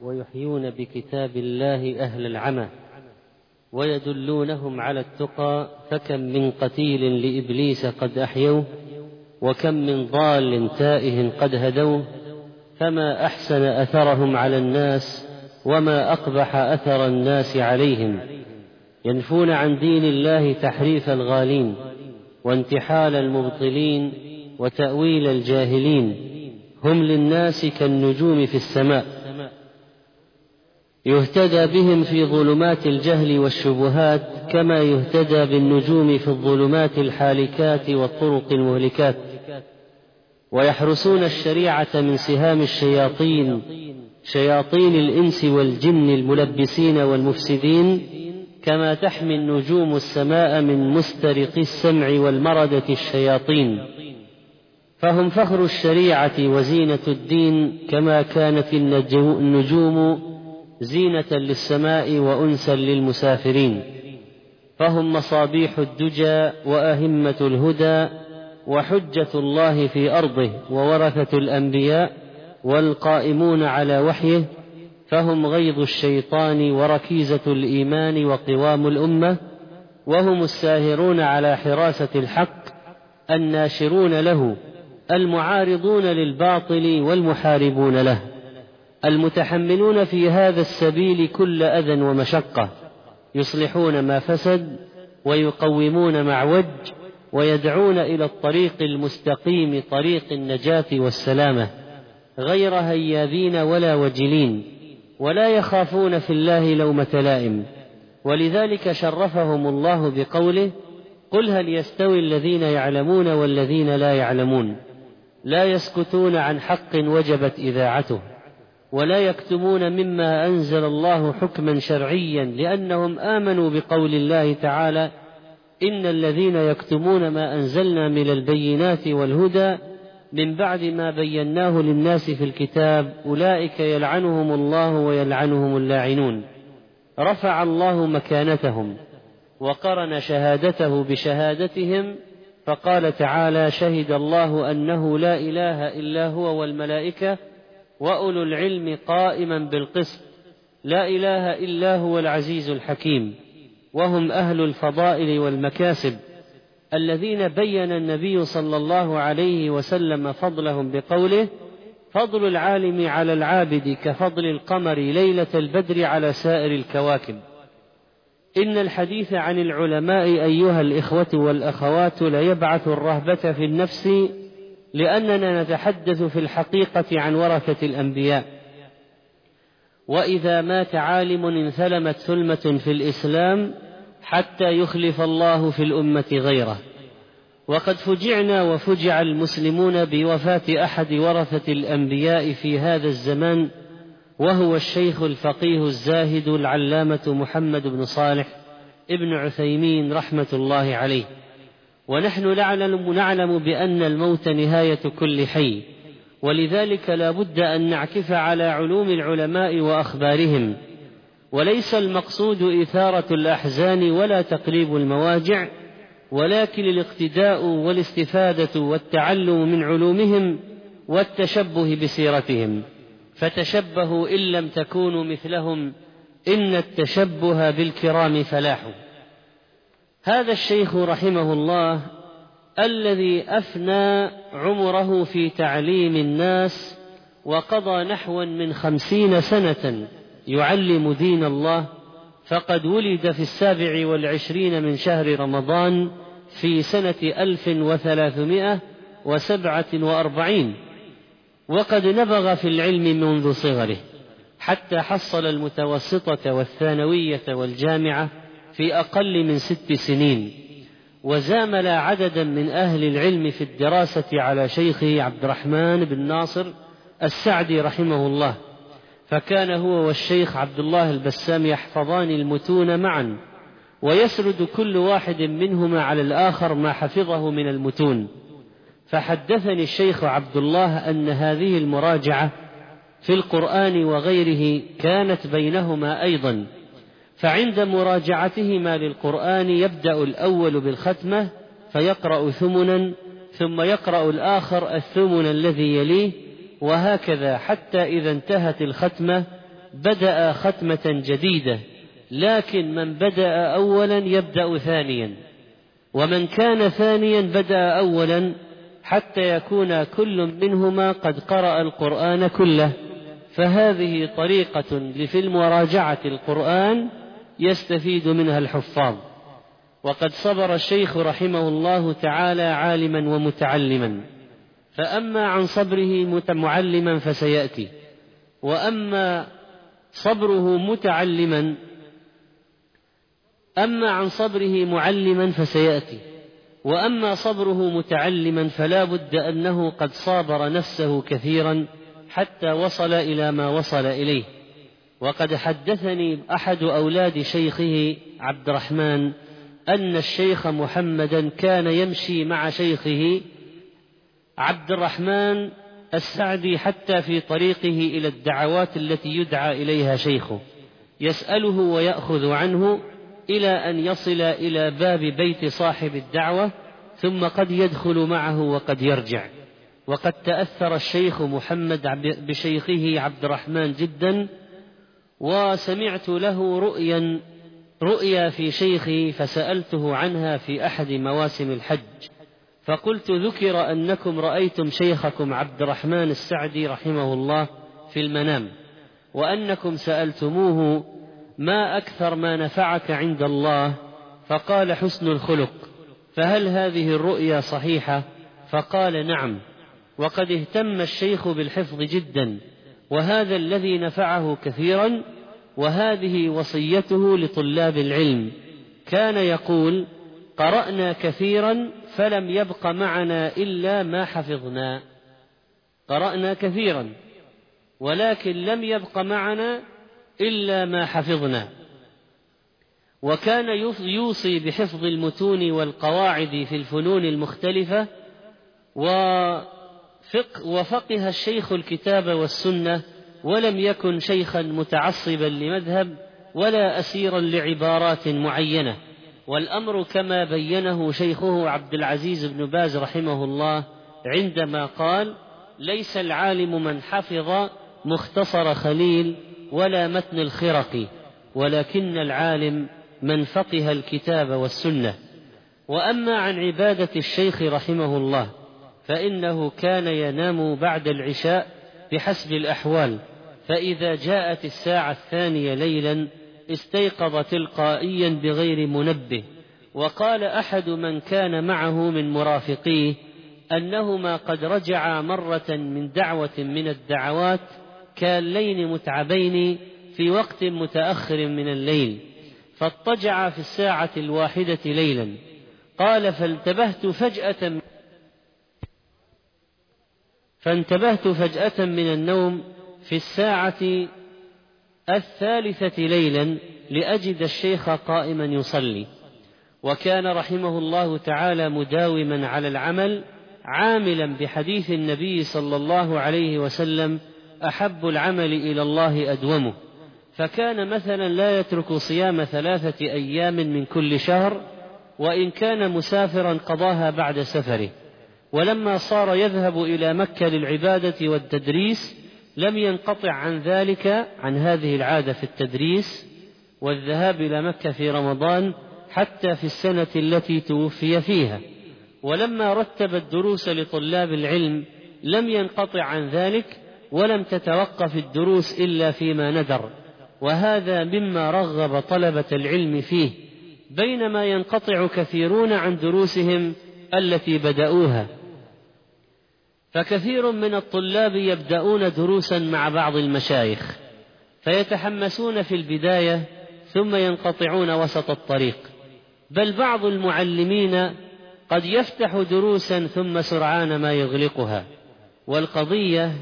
ويحيون بكتاب الله أهل العمى ويدلونهم على التقى، فكم من قتيل لإبليس قد أحيوه، وكم من ضال تائه قد هدوه، فما أحسن أثرهم على الناس وما أقبح أثر الناس عليهم. ينفون عن دين الله تحريف الغالين وانتحال المبطلين وتأويل الجاهلين. هم للناس كالنجوم في السماء، يهتدى بهم في ظلمات الجهل والشبهات كما يهتدى بالنجوم في الظلمات الحالكات والطرق المهلكات. ويحرسون الشريعة من سهام الشياطين، شياطين الإنس والجن الملبسين والمفسدين، كما تحمي النجوم السماء من مسترق السمع والمردة الشياطين. فهم فخر الشريعة وزينة الدين، كما كانت النجوم زينة للسماء وأنسا للمسافرين. فهم مصابيح الدجى وأهمة الهدى وحجة الله في أرضه وورثة الأنبياء والقائمون على وحيه. فهم غيظ الشيطان وركيزة الإيمان وقوام الأمة، وهم الساهرون على حراسة الحق الناشرون له، المعارضون للباطل والمحاربون له، المتحملون في هذا السبيل كل أذى ومشقة، يصلحون ما فسد ويقومون ما عوج، ويدعون إلى الطريق المستقيم، طريق النجاة والسلامة، غير هيابين ولا وجلين، ولا يخافون في الله لومة لائم. ولذلك شرفهم الله بقوله: قل هل يستوي الذين يعلمون والذين لا يعلمون. لا يسكتون عن حق وجبت إذاعته، ولا يكتمون مما أنزل الله حكما شرعيا، لأنهم آمنوا بقول الله تعالى: إن الذين يكتمون ما أنزلنا من البينات والهدى من بعد ما بيناه للناس في الكتاب أولئك يلعنهم الله ويلعنهم اللاعنون. رفع الله مكانتهم وقرن شهادته بشهادتهم، فقال تعالى: شهد الله أنه لا إله إلا هو والملائكة وأولو العلم قائما بالقسط، لا إله إلا هو العزيز الحكيم. وهم أهل الفضائل والمكاسب الذين بين النبي صلى الله عليه وسلم فضلهم بقوله: فضل العالم على العابد كفضل القمر ليلة البدر على سائر الكواكب. إن الحديث عن العلماء أيها الإخوة والأخوات ليبعث الرهبة في النفس، لأننا نتحدث في الحقيقة عن ورثة الأنبياء. وإذا مات عالم انثلمت ثلمة في الإسلام حتى يخلف الله في الأمة غيره. وقد فجعنا وفجع المسلمون بوفاة أحد ورثة الأنبياء في هذا الزمان، وهو الشيخ الفقيه الزاهد العلامة محمد بن صالح ابن عثيمين رحمة الله عليه. ونحن نعلم بأن الموت نهاية كل حي، ولذلك لا بد أن نعكف على علوم العلماء وأخبارهم. وليس المقصود إثارة الأحزان ولا تقليب المواجع، ولكن الاقتداء والاستفادة والتعلم من علومهم والتشبه بسيرتهم. فتشبهوا إن لم تكونوا مثلهم، إن التشبه بالكرام فلاح. هذا الشيخ رحمه الله الذي أفنى عمره في تعليم الناس وقضى نحو من 50 سنة يعلم دين الله، فقد ولد في 27 من شهر رمضان في سنة 1347، وقد نبغ في العلم منذ صغره حتى حصل المتوسطة والثانوية والجامعة في أقل من 6 سنين، وزامل عددا من أهل العلم في الدراسة على شيخه عبد الرحمن بن ناصر السعدي رحمه الله، فكان هو والشيخ عبد الله البسام يحفظان المتون معا، ويسرد كل واحد منهما على الآخر ما حفظه من المتون. فحدثني الشيخ عبد الله أن هذه المراجعة في القرآن وغيره كانت بينهما أيضا، فعند مراجعتهما للقرآن يبدأ الأول بالختمة فيقرأ ثمنا، ثم يقرأ الآخر الثمن الذي يليه، وهكذا حتى إذا انتهت الختمة بدأ ختمة جديدة، لكن من بدأ أولا يبدأ ثانيا، ومن كان ثانيا بدأ أولا، حتى يكون كل منهما قد قرأ القرآن كله. فهذه طريقة في مراجعة القرآن يستفيد منها الحفاظ. وقد صبر الشيخ رحمه الله تعالى عالما ومتعلما، فأما عن صبره معلما فسيأتي، وأما صبره متعلما عن صبره معلما فسيأتي، وأما صبره متعلما فلا بد أنه قد صابر نفسه كثيرا حتى وصل إلى ما وصل إليه. وقد حدثني أحد أولاد شيخه عبد الرحمن أن الشيخ محمدا كان يمشي مع شيخه عبد الرحمن السعدي حتى في طريقه إلى الدعوات التي يدعى إليها شيخه، يسأله ويأخذ عنه إلى أن يصل إلى باب بيت صاحب الدعوة، ثم قد يدخل معه وقد يرجع. وقد تأثر الشيخ محمد بشيخه عبد الرحمن جدا، وسمعت له رؤيا في شيخي فسألته عنها في أحد مواسم الحج، فقلت: ذكر أنكم رأيتم شيخكم عبد الرحمن السعدي رحمه الله في المنام، وأنكم سألتموه ما أكثر ما نفعك عند الله؟ فقال: حسن الخلق. فهل هذه الرؤيا صحيحة؟ فقال: نعم، وقد اهتم الشيخ بالحفظ جدا، وهذا الذي نفعه كثيرا، وهذه وصيته لطلاب العلم. كان يقول: قرأنا كثيرا فلم يبق معنا إلا ما حفظنا. قرأنا كثيرا ولكن لم يبق معنا إلا ما حفظنا. وكان يوصي بحفظ المتون والقواعد في الفنون المختلفة، وفقه الشيخ الكتاب والسنة، ولم يكن شيخا متعصبا لمذهب ولا أسيرا لعبارات معينة. والأمر كما بينه شيخه عبد العزيز بن باز رحمه الله عندما قال: ليس العالم من حفظ مختصر خليل ولا متن الخرقي، ولكن العالم من فقه الكتاب والسنة. وأما عن عبادة الشيخ رحمه الله فإنه كان ينام بعد العشاء بحسب الأحوال، فإذا جاءت الساعة 2 ليلا استيقظ تلقائيا بغير منبه. وقال أحد من كان معه من مرافقيه أنهما قد رجعا مرة من دعوة من الدعوات كاللين متعبين في وقت متأخر من الليل، فاضطجعا في الساعة 1 ليلا. قال: فانتبهت فجأة من النوم في الساعة 3 ليلا لأجد الشيخ قائما يصلي. وكان رحمه الله تعالى مداوما على العمل، عاملا بحديث النبي صلى الله عليه وسلم: أحب العمل إلى الله أدومه. فكان مثلا لا يترك صيام 3 أيام من كل شهر، وإن كان مسافرا قضاها بعد سفره. ولما صار يذهب إلى مكة للعبادة والتدريس لم ينقطع عن ذلك، عن هذه العادة في التدريس والذهاب إلى مكة في رمضان، حتى في السنة التي توفي فيها. ولما رتب الدروس لطلاب العلم لم ينقطع عن ذلك، ولم تتوقف الدروس إلا فيما ندر، وهذا مما رغب طلبة العلم فيه، بينما ينقطع كثيرون عن دروسهم التي بدأوها. فكثير من الطلاب يبدأون دروسا مع بعض المشايخ فيتحمسون في البداية ثم ينقطعون وسط الطريق، بل بعض المعلمين قد يفتح دروسا ثم سرعان ما يغلقها. والقضية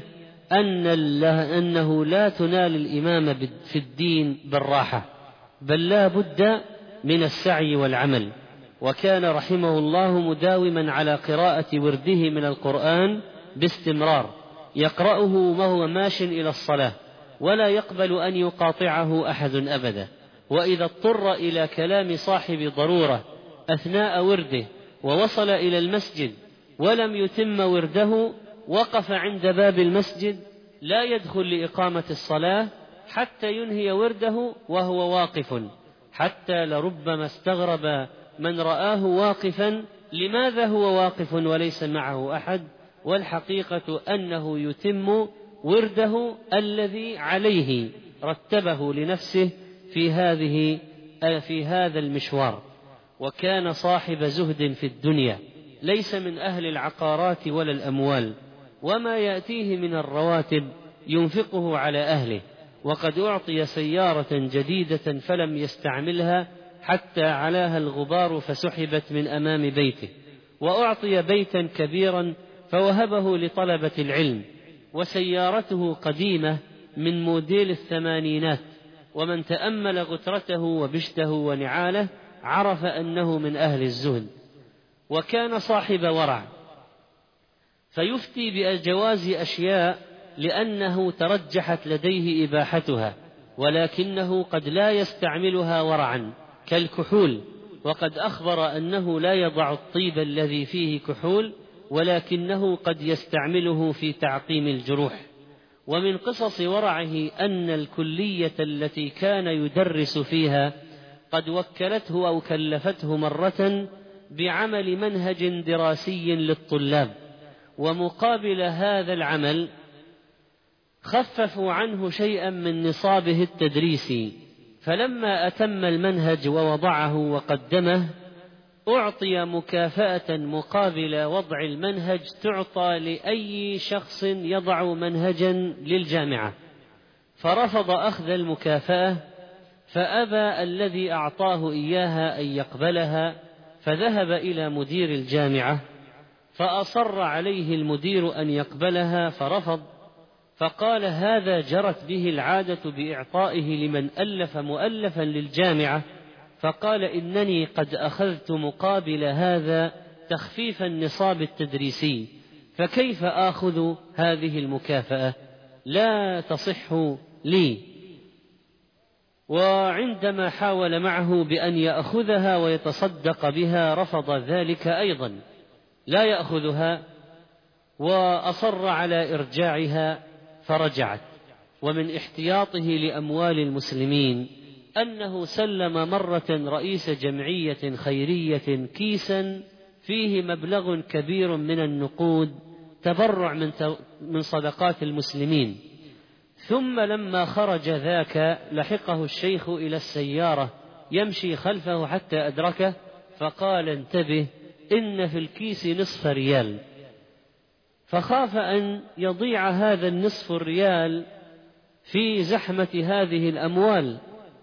أنه لا تنال الإمامة في الدين بالراحة، بل لا بد من السعي والعمل. وكان رحمه الله مداوما على قراءة ورده من القرآن باستمرار، يقرأه وهو ماش إلى الصلاة، ولا يقبل أن يقاطعه أحد أبدا. وإذا اضطر إلى كلام صاحب ضرورة أثناء ورده ووصل إلى المسجد ولم يتم ورده، وقف عند باب المسجد لا يدخل لإقامة الصلاة حتى ينهي ورده وهو واقف، حتى لربما استغرب من رآه واقفا لماذا هو واقف وليس معه أحد، والحقيقة أنه يتم ورده الذي عليه رتبه لنفسه في هذا المشوار. وكان صاحب زهد في الدنيا، ليس من أهل العقارات ولا الأموال، وما يأتيه من الرواتب ينفقه على أهله، وقد أعطي سيارة جديدة فلم يستعملها حتى علاها الغبار فسحبت من أمام بيته، وأعطي بيتا كبيرا فوهبه لطلبة العلم، وسيارته قديمة من موديل الثمانينات، ومن تأمل غترته وبشته ونعاله عرف أنه من أهل الزهد. وكان صاحب ورع، فيفتي بجواز أشياء لأنه ترجحت لديه إباحتها، ولكنه قد لا يستعملها ورعا كالكحول، وقد أخبر أنه لا يضع الطيب الذي فيه كحول، ولكنه قد يستعمله في تعقيم الجروح. ومن قصص ورعه أن الكلية التي كان يدرس فيها قد وكلته أو كلفته مرة بعمل منهج دراسي للطلاب، ومقابل هذا العمل خففوا عنه شيئا من نصابه التدريسي، فلما أتم المنهج ووضعه وقدمه أعطي مكافأة مقابل وضع المنهج تعطى لأي شخص يضع منهجا للجامعة، فرفض أخذ المكافأة، فأبى الذي أعطاه إياها أن يقبلها، فذهب إلى مدير الجامعة فأصر عليه المدير أن يقبلها فرفض، فقال هذا جرت به العادة بإعطائه لمن ألف مؤلفا للجامعة، فقال إنني قد أخذت مقابل هذا تخفيف النصاب التدريسي، فكيف آخذ هذه المكافأة؟ لا تصح لي. وعندما حاول معه بأن يأخذها ويتصدق بها رفض ذلك أيضا، لا يأخذها، وأصر على إرجاعها فرجعت. ومن احتياطه لأموال المسلمين أنه سلم مرة رئيس جمعية خيرية كيسا فيه مبلغ كبير من النقود تبرع من صدقات المسلمين، ثم لما خرج ذاك لحقه الشيخ إلى السيارة يمشي خلفه حتى أدركه، فقال انتبه إن في الكيس نصف ريال، فخاف أن يضيع هذا النصف الريال في زحمة هذه الأموال،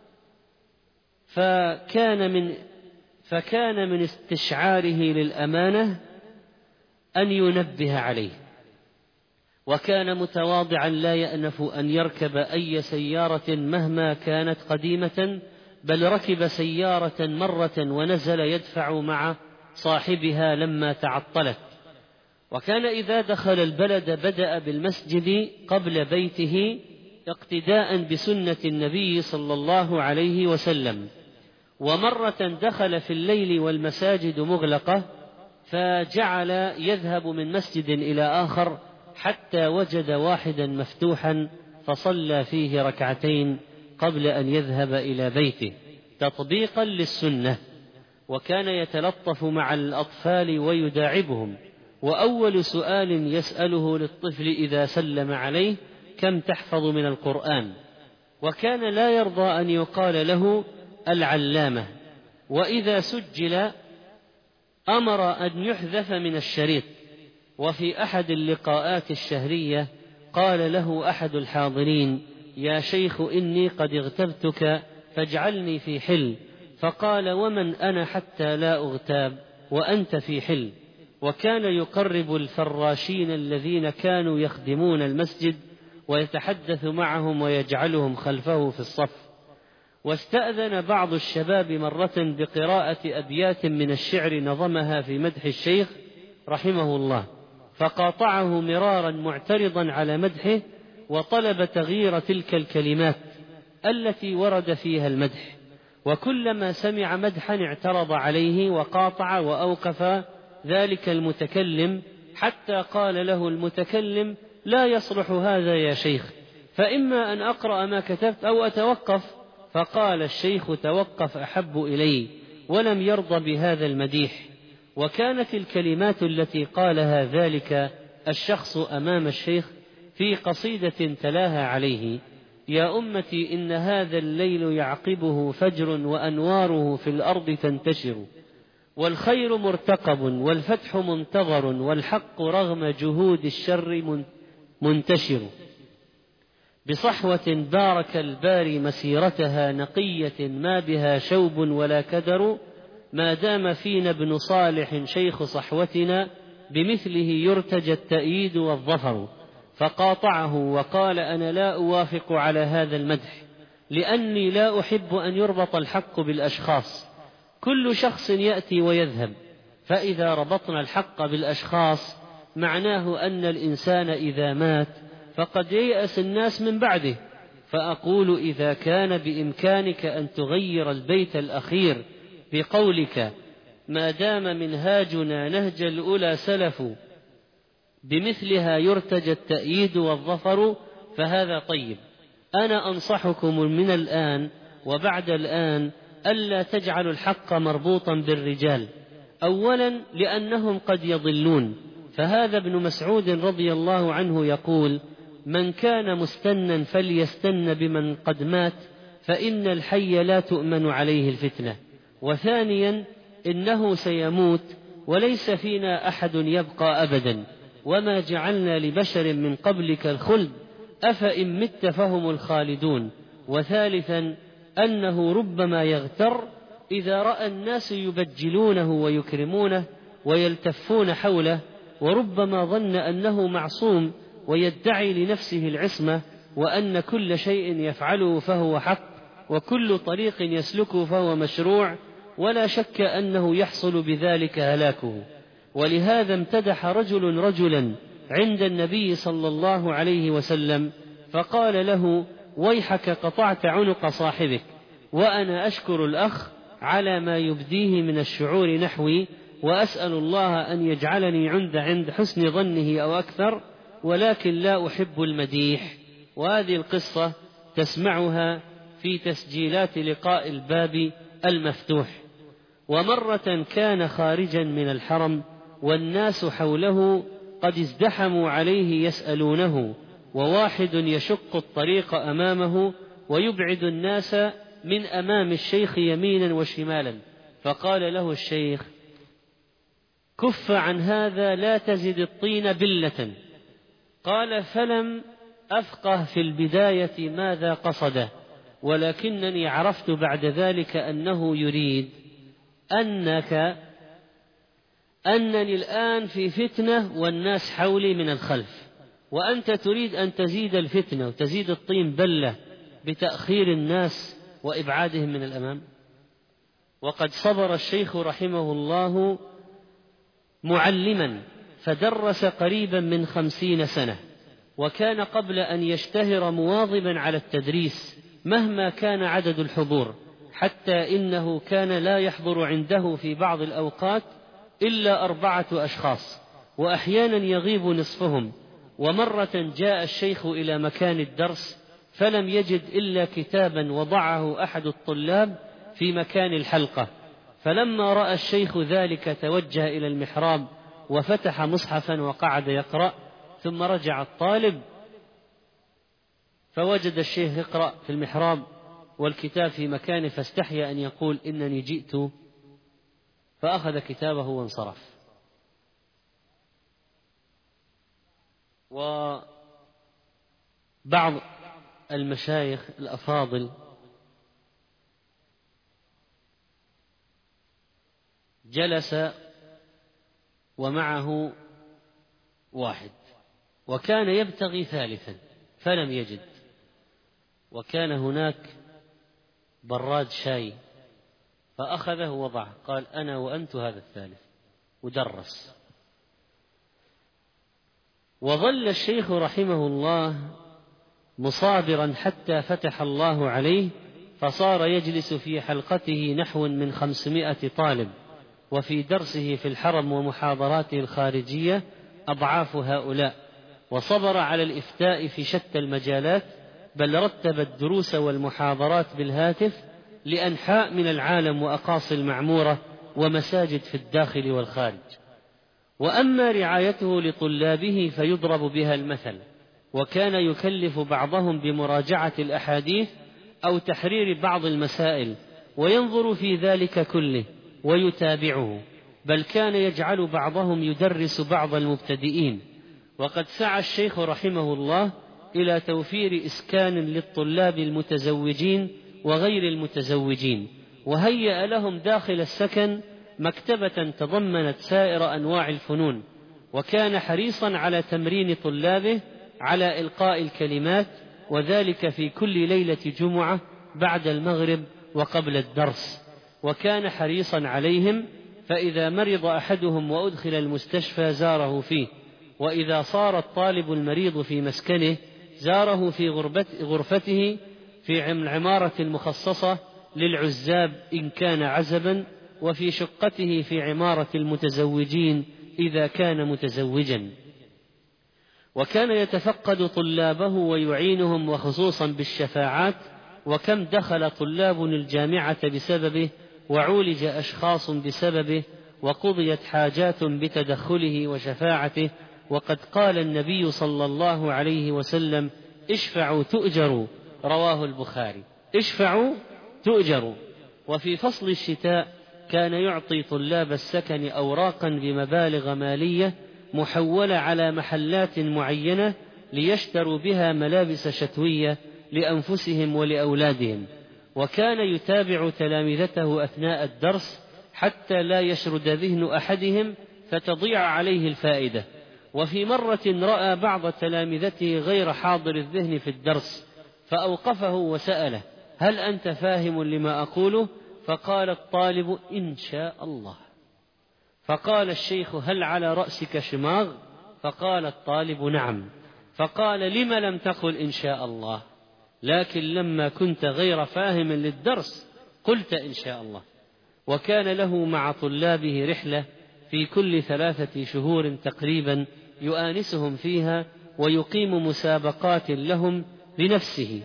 فكان من استشعاره للأمانة أن ينبه عليه، وكان متواضعا لا يأنف أن يركب أي سيارة مهما كانت قديمة، بل ركب سيارة مرة ونزل يدفع مع صاحبها لما تعطلت. وكان إذا دخل البلد بدأ بالمسجد قبل بيته اقتداء بسنة النبي صلى الله عليه وسلم، ومرة دخل في الليل والمساجد مغلقة فجعل يذهب من مسجد إلى آخر حتى وجد واحدا مفتوحا فصلى فيه ركعتين قبل أن يذهب إلى بيته تطبيقا للسنة. وكان يتلطف مع الأطفال ويداعبهم، وأول سؤال يسأله للطفل إذا سلم عليه كم تحفظ من القرآن، وكان لا يرضى أن يقال له العلامة، وإذا سجل أمر أن يحذف من الشريط. وفي أحد اللقاءات الشهرية قال له أحد الحاضرين يا شيخ إني قد اغتبتك فاجعلني في حل، فقال ومن أنا حتى لا أغتاب وأنت في حل. وكان يقرب الفراشين الذين كانوا يخدمون المسجد ويتحدث معهم ويجعلهم خلفه في الصف. واستأذن بعض الشباب مرة بقراءة أبيات من الشعر نظمها في مدح الشيخ رحمه الله، فقاطعه مرارا معترضا على مدحه، وطلب تغيير تلك الكلمات التي ورد فيها المدح، وكلما سمع مدحا اعترض عليه وقاطع وأوقف ذلك المتكلم، حتى قال له المتكلم لا يصلح هذا يا شيخ، فإما أن أقرأ ما كتبت أو أتوقف. فقال الشيخ: توقف أحب إلي، ولم يرضى بهذا المديح. وكانت الكلمات التي قالها ذلك الشخص أمام الشيخ في قصيدة تلاها عليه: يا أمتي إن هذا الليل يعقبه فجر، وأنواره في الأرض تنتشر، والخير مرتقب والفتح منتظر، والحق رغم جهود الشر منتشر، بصحوة بارك الباري مسيرتها، نقية ما بها شوب ولا كدر، ما دام فينا ابن صالح شيخ صحوتنا، بمثله يرتجى التأييد والظفر. فقاطعه وقال: أنا لا أوافق على هذا المدح، لأني لا أحب أن يربط الحق بالأشخاص، كل شخص يأتي ويذهب، فإذا ربطنا الحق بالأشخاص معناه أن الإنسان إذا مات فقد ييأس الناس من بعده. فأقول: إذا كان بإمكانك أن تغير البيت الأخير بقولك: ما دام منهاجنا نهج الأولى سلف، بمثلها يرتجى التأييد والظفر، فهذا طيب. أنا أنصحكم من الآن وبعد الآن ألا تجعلوا الحق مربوطا بالرجال، أولا لأنهم قد يضلون، فهذا ابن مسعود رضي الله عنه يقول: من كان مستنا فليستن بمن قد مات، فإن الحي لا تؤمن عليه الفتنة. وثانيا إنه سيموت وليس فينا أحد يبقى أبدا، وما جعلنا لبشر من قبلك الخلد، أفإن مت فهم الخالدون. وثالثا أنه ربما يغتر إذا رأى الناس يبجلونه ويكرمونه ويلتفون حوله، وربما ظن أنه معصوم ويدعي لنفسه العصمة، وأن كل شيء يفعله فهو حق، وكل طريق يسلكه فهو مشروع، ولا شك أنه يحصل بذلك هلاكه. ولهذا امتدح رجل رجلا عند النبي صلى الله عليه وسلم، فقال له: ويحك قطعت عنق صاحبك، وأنا أشكر الأخ على ما يبديه من الشعور نحوي، وأسأل الله أن يجعلني عند حسن ظنه أو أكثر، ولكن لا أحب المديح. وهذه القصة تسمعها في تسجيلات لقاء الباب المفتوح. ومرة كان خارجا من الحرم والناس حوله قد ازدحموا عليه يسألونه، وواحد يشق الطريق أمامه ويبعد الناس من أمام الشيخ يمينا وشمالا، فقال له الشيخ: كف عن هذا لا تزد الطين بلة. قال: فلم أفقه في البداية ماذا قصده، ولكنني عرفت بعد ذلك أنه يريد أنني الآن في فتنة والناس حولي من الخلف، وأنت تريد أن تزيد الفتنة وتزيد الطين بلة بتأخير الناس وإبعادهم من الأمام. وقد صبر الشيخ رحمه الله معلما، فدرس قريبا من 50 سنة، وكان قبل أن يشتهر مواظبا على التدريس مهما كان عدد الحضور، حتى إنه كان لا يحضر عنده في بعض الأوقات إلا 4 أشخاص، وأحيانا يغيب نصفهم. ومرة جاء الشيخ إلى مكان الدرس فلم يجد إلا كتابا وضعه أحد الطلاب في مكان الحلقة، فلما رأى الشيخ ذلك توجه إلى المحراب وفتح مصحفا وقعد يقرأ، ثم رجع الطالب فوجد الشيخ يقرأ في المحراب والكتاب في مكانه، فاستحيا أن يقول: إنني جئت، فأخذ كتابه وانصرف. وبعض المشايخ الأفاضل جلس ومعه واحد، وكان يبتغي ثالثا فلم يجد، وكان هناك براد شاي فأخذه ووضعه، قال: أنا وأنت هذا الثالث، ودرس. وظل الشيخ رحمه الله مصابرا حتى فتح الله عليه، فصار يجلس في حلقته نحو من 500 طالب، وفي درسه في الحرم ومحاضراته الخارجية أضعاف هؤلاء، وصبر على الإفتاء في شتى المجالات، بل رتب الدروس والمحاضرات بالهاتف لأنحاء من العالم وأقاصي المعمورة ومساجد في الداخل والخارج. وأما رعايته لطلابه فيضرب بها المثل، وكان يكلف بعضهم بمراجعة الأحاديث أو تحرير بعض المسائل وينظر في ذلك كله ويتابعه، بل كان يجعل بعضهم يدرس بعض المبتدئين. وقد سعى الشيخ رحمه الله إلى توفير إسكان للطلاب المتزوجين وغير المتزوجين، وهيأ لهم داخل السكن مكتبة تضمنت سائر أنواع الفنون، وكان حريصا على تمرين طلابه على إلقاء الكلمات، وذلك في كل ليلة جمعة بعد المغرب وقبل الدرس. وكان حريصا عليهم، فإذا مرض أحدهم وأدخل المستشفى زاره فيه، وإذا صار الطالب المريض في مسكنه زاره في غرفته في العمارة المخصصة للعزاب إن كان عزبا، وفي شقته في عمارة المتزوجين إذا كان متزوجا. وكان يتفقد طلابه ويعينهم، وخصوصا بالشفاعات، وكم دخل طلاب الجامعة بسببه، وعولج أشخاص بسببه، وقضيت حاجات بتدخله وشفاعته. وقد قال النبي صلى الله عليه وسلم: اشفعوا تؤجروا، رواه البخاري. اشفعوا تؤجروا. وفي فصل الشتاء كان يعطي طلاب السكن أوراقا بمبالغ مالية محولة على محلات معينة ليشتروا بها ملابس شتوية لأنفسهم ولأولادهم. وكان يتابع تلامذته أثناء الدرس حتى لا يشرد ذهن أحدهم فتضيع عليه الفائدة. وفي مرة رأى بعض تلامذته غير حاضر الذهن في الدرس، فأوقفه وسأله: هل أنت فاهم لما أقوله؟ فقال الطالب: إن شاء الله. فقال الشيخ: هل على رأسك شماغ؟ فقال الطالب: نعم. فقال: لم لم تقل إن شاء الله؟ لكن لما كنت غير فاهم للدرس قلت إن شاء الله. وكان له مع طلابه رحلة في كل 3 شهور تقريبا يؤانسهم فيها، ويقيم مسابقات لهم بنفسه،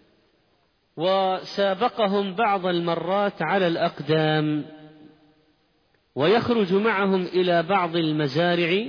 وسابقهم بعض المرات على الأقدام، ويخرج معهم إلى بعض المزارع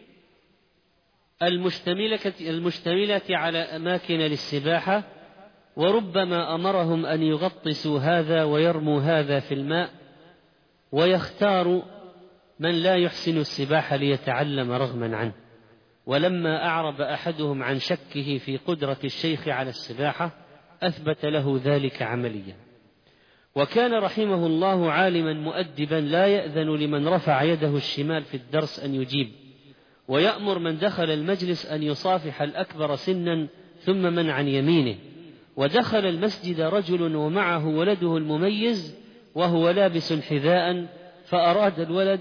المشتملة على أماكن للسباحة، وربما أمرهم أن يغطسوا هذا ويرموا هذا في الماء، ويختار من لا يحسن السباحة ليتعلم رغما عنه. ولما أعرب أحدهم عن شكه في قدرة الشيخ على السباحة أثبت له ذلك عمليا. وكان رحمه الله عالما مؤدبا لا يأذن لمن رفع يده الشمال في الدرس أن يجيب، ويأمر من دخل المجلس أن يصافح الأكبر سنا ثم من عن يمينه. ودخل المسجد رجل ومعه ولده المميز وهو لابس حذاء، فأراد الولد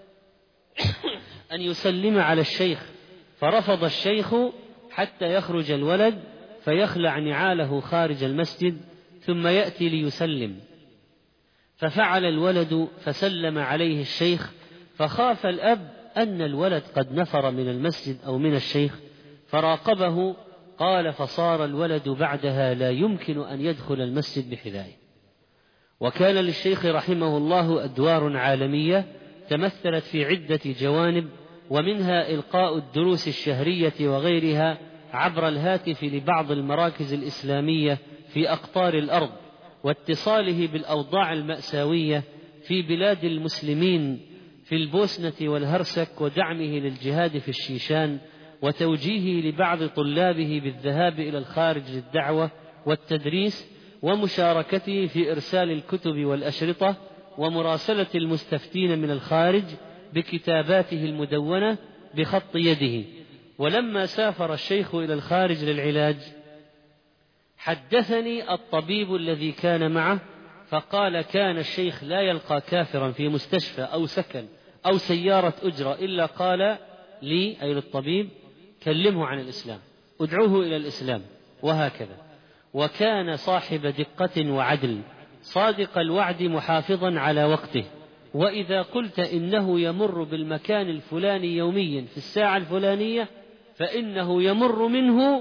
أن يسلم على الشيخ، فرفض الشيخ حتى يخرج الولد فيخلع نعاله خارج المسجد ثم يأتي ليسلم. ففعل الولد فسلم عليه الشيخ، فخاف الأب أن الولد قد نفر من المسجد أو من الشيخ فراقبه. قال: فصار الولد بعدها لا يمكن أن يدخل المسجد بحذائه. وكان للشيخ رحمه الله أدوار عالمية تمثلت في عدة جوانب، ومنها إلقاء الدروس الشهرية وغيرها عبر الهاتف لبعض المراكز الإسلامية في أقطار الأرض، واتصاله بالأوضاع المأساوية في بلاد المسلمين في البوسنة والهرسك، ودعمه للجهاد في الشيشان، وتوجيهه لبعض طلابه بالذهاب إلى الخارج للدعوة والتدريس، ومشاركته في إرسال الكتب والأشرطة، ومراسلة المستفتين من الخارج بكتاباته المدونة بخط يده. ولما سافر الشيخ إلى الخارج للعلاج حدثني الطبيب الذي كان معه فقال: كان الشيخ لا يلقى كافرا في مستشفى أو سكن أو سيارة أجرة إلا قال لي، أي للطبيب: كلمه عن الإسلام، ادعوه إلى الإسلام، وهكذا. وكان صاحب دقة وعدل، صادق الوعد، محافظا على وقته. وإذا قلت إنه يمر بالمكان الفلاني يوميا في الساعة الفلانية فإنه يمر منه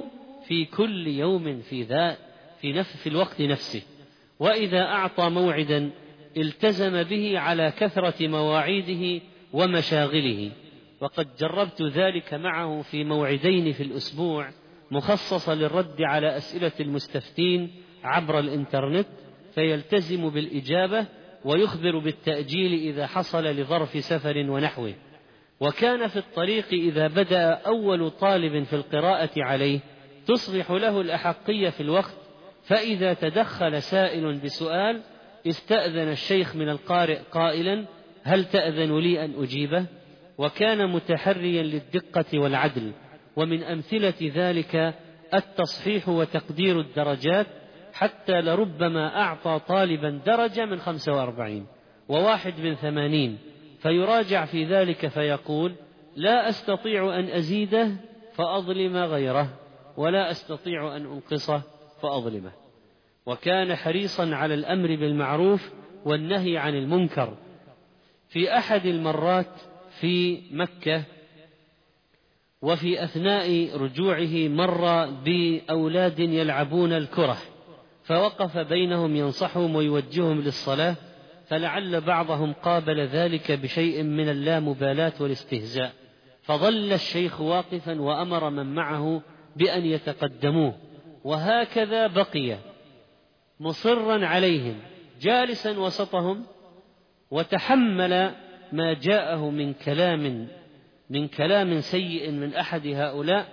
في كل يوم في الوقت نفسه، وإذا أعطى موعدا التزم به على كثرة مواعيده ومشاغله. وقد جربت ذلك معه في موعدين في الأسبوع مخصصة للرد على أسئلة المستفتين عبر الإنترنت، فيلتزم بالإجابة ويخبر بالتأجيل إذا حصل لظرف سفر ونحوه. وكان في الطريق إذا بدأ أول طالب في القراءة عليه تصبح له الأحقية في الوقت، فإذا تدخل سائل بسؤال استأذن الشيخ من القارئ قائلا: هل تأذن لي أن أجيبه؟ وكان متحريا للدقة والعدل. ومن أمثلة ذلك التصحيح وتقدير الدرجات، حتى لربما أعطى طالبا درجة من 45 وواحد من 80، فيراجع في ذلك فيقول: لا أستطيع أن أزيده فأظلم غيره، ولا أستطيع أن أنقصه فأظلمه. وكان حريصا على الأمر بالمعروف والنهي عن المنكر. في أحد المرات في مكة وفي أثناء رجوعه مر بأولاد يلعبون الكرة، فوقف بينهم ينصحهم ويوجههم للصلاة، فلعل بعضهم قابل ذلك بشيء من اللامبالاة والاستهزاء، فظل الشيخ واقفا وأمر من معه بأن يتقدموه، وهكذا بقي مصرا عليهم جالسا وسطهم، وتحمل ما جاءه من كلام سيء من أحد هؤلاء،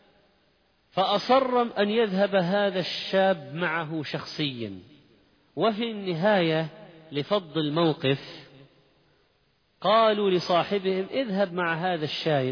فأصر أن يذهب هذا الشاب معه شخصيا. وفي النهاية لفض الموقف قالوا لصاحبهم: اذهب مع هذا الشايب،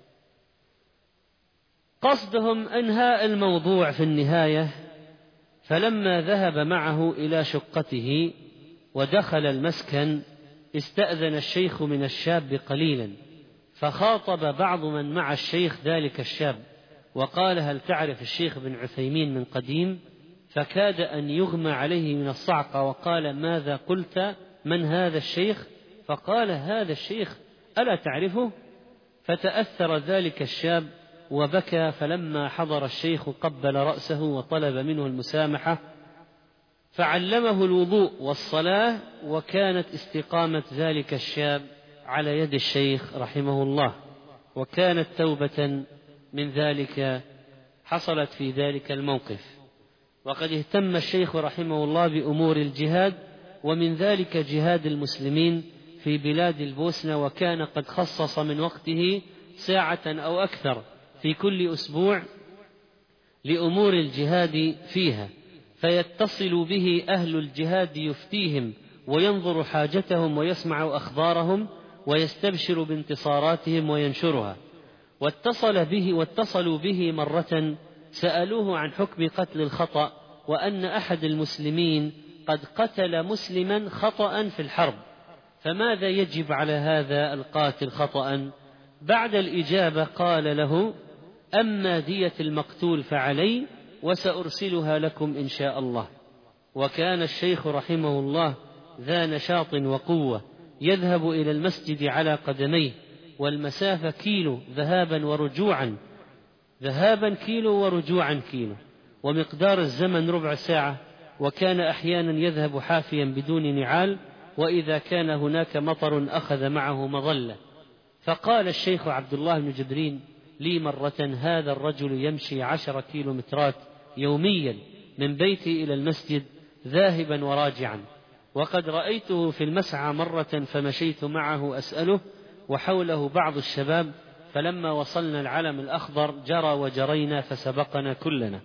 قصدهم انهاء الموضوع في النهاية. فلما ذهب معه إلى شقته ودخل المسكن استأذن الشيخ من الشاب قليلا، فخاطب بعض من مع الشيخ ذلك الشاب وقال: هل تعرف الشيخ بن عثيمين من قديم؟ فكاد أن يغمى عليه من الصعقة، وقال: ماذا قلت؟ من هذا الشيخ؟ فقال: هذا الشيخ ألا تعرفه؟ فتأثر ذلك الشاب وبكى، فلما حضر الشيخ قبل رأسه وطلب منه المسامحة، فعلمه الوضوء والصلاة، وكانت استقامة ذلك الشاب على يد الشيخ رحمه الله، وكانت توبة من ذلك حصلت في ذلك الموقف. وقد اهتم الشيخ رحمه الله بأمور الجهاد، ومن ذلك جهاد المسلمين في بلاد البوسنة، وكان قد خصص من وقته ساعة أو أكثر في كل أسبوع لأمور الجهاد فيها، فيتصل به أهل الجهاد يفتيهم وينظر حاجتهم ويسمع أخبارهم ويستبشر بانتصاراتهم وينشرها. واتصلوا به مرة سألوه عن حكم قتل الخطأ، وأن أحد المسلمين قد قتل مسلما خطأ في الحرب، فماذا يجب على هذا القاتل خطأ؟ بعد الإجابة قال له: أما دية المقتول فعلي، وسأرسلها لكم إن شاء الله. وكان الشيخ رحمه الله ذا نشاط وقوة، يذهب إلى المسجد على قدميه، والمسافة كيلو ذهابا كيلو ورجوعا كيلو، ومقدار الزمن ربع ساعة، وكان أحيانا يذهب حافيا بدون نعال، وإذا كان هناك مطر أخذ معه مظلة. فقال الشيخ عبد الله بن جبرين لي مرة: هذا الرجل يمشي 10 كيلومترات يوميا من بيتي إلى المسجد ذاهبا وراجعا، وقد رأيته في المسعى مرة فمشيت معه أسأله، وحوله بعض الشباب، فلما وصلنا العلم الأخضر جرى وجرينا فسبقنا كلنا،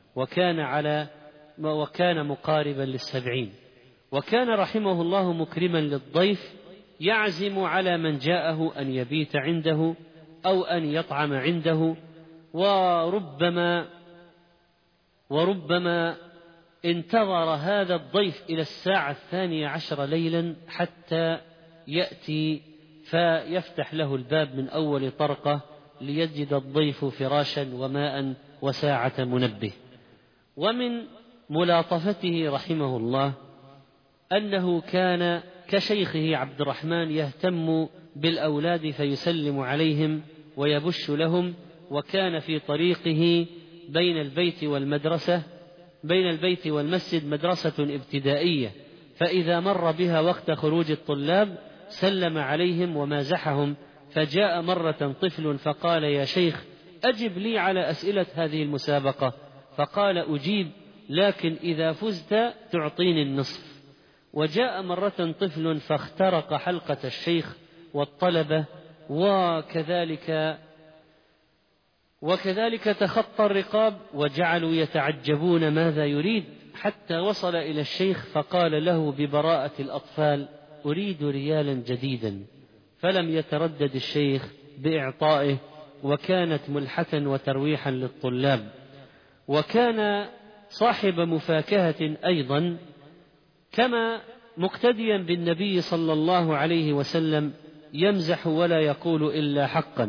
وكان مقاربا ل70. وكان رحمه الله مكرما للضيف، يعزم على من جاءه أن يبيت عنده أو أن يطعم عنده، وربما انتظر هذا الضيف إلى 12:10 ليلا حتى يأتي فيفتح له الباب من أول طرقة ليجد الضيف فراشا وماء وساعة منبه. ومن ملاطفته رحمه الله أنه كان كشيخه عبد الرحمن يهتم بالأولاد فيسلم عليهم ويبش لهم، وكان في طريقه بين البيت والمسجد مدرسة ابتدائية، فإذا مر بها وقت خروج الطلاب سلم عليهم ومازحهم، فجاء مرة طفل فقال: يا شيخ أجب لي على أسئلة هذه المسابقة. فقال: أجيب، لكن إذا فزت تعطيني النصف. وجاء مرة طفل فاخترق حلقة الشيخ والطلبة، وكذلك تخطى الرقاب، وجعلوا يتعجبون ماذا يريد، حتى وصل إلى الشيخ فقال له ببراءة الأطفال: أريد ريالا جديدا. فلم يتردد الشيخ بإعطائه، وكانت ملحة وترويحا للطلاب. وكان صاحب مفاكهة أيضا، كما مقتديا بالنبي صلى الله عليه وسلم، يمزح ولا يقول إلا حقا.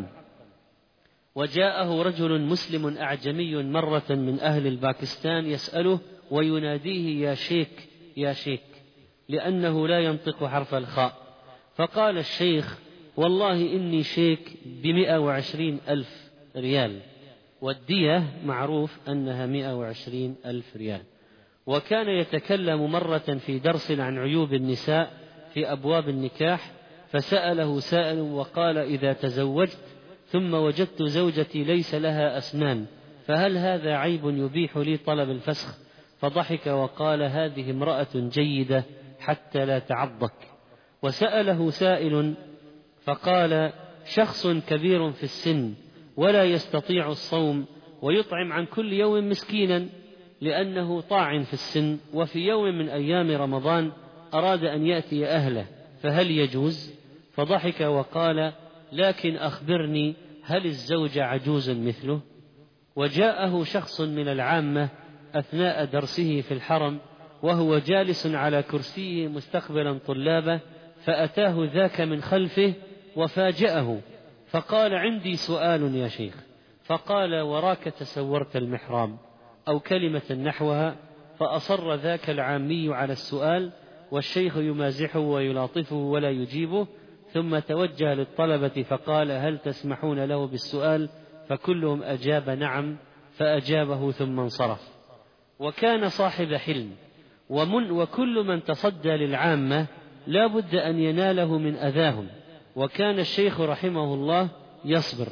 وجاءه رجل مسلم أعجمي مرة من أهل الباكستان يسأله ويناديه: يا شيك يا شيك، لأنه لا ينطق حرف الخاء. فقال الشيخ: والله إني شيك ب120,000 ريال، والدية معروف أنها 120,000 ريال. وكان يتكلم مرة في درس عن عيوب النساء في أبواب النكاح، فسأله سائل وقال: إذا تزوجت ثم وجدت زوجتي ليس لها أسنان، فهل هذا عيب يبيح لي طلب الفسخ؟ فضحك وقال: هذه امرأة جيدة حتى لا تعضك. وسأله سائل فقال: شخص كبير في السن ولا يستطيع الصوم، ويطعم عن كل يوم مسكينا لأنه طاعن في السن، وفي يوم من أيام رمضان أراد أن يأتي أهله، فهل يجوز؟ فضحك وقال: لكن أخبرني، هل الزوجة عجوز مثله؟ وجاءه شخص من العامة أثناء درسه في الحرم وهو جالس على كرسيه مستقبلا طلابه، فأتاه ذاك من خلفه وفاجأه، فقال: عندي سؤال يا شيخ. فقال: وراك تسورت المحراب، أو كلمة نحوها. فأصر ذاك العامي على السؤال، والشيخ يمازحه ويلاطفه ولا يجيبه، ثم توجه للطلبة فقال: هل تسمحون له بالسؤال؟ فكلهم أجاب نعم، فأجابه ثم انصرف. وكان صاحب حلم، وكل من تصدى للعامة لا بد أن يناله من أذاهم. وكان الشيخ رحمه الله يصبر.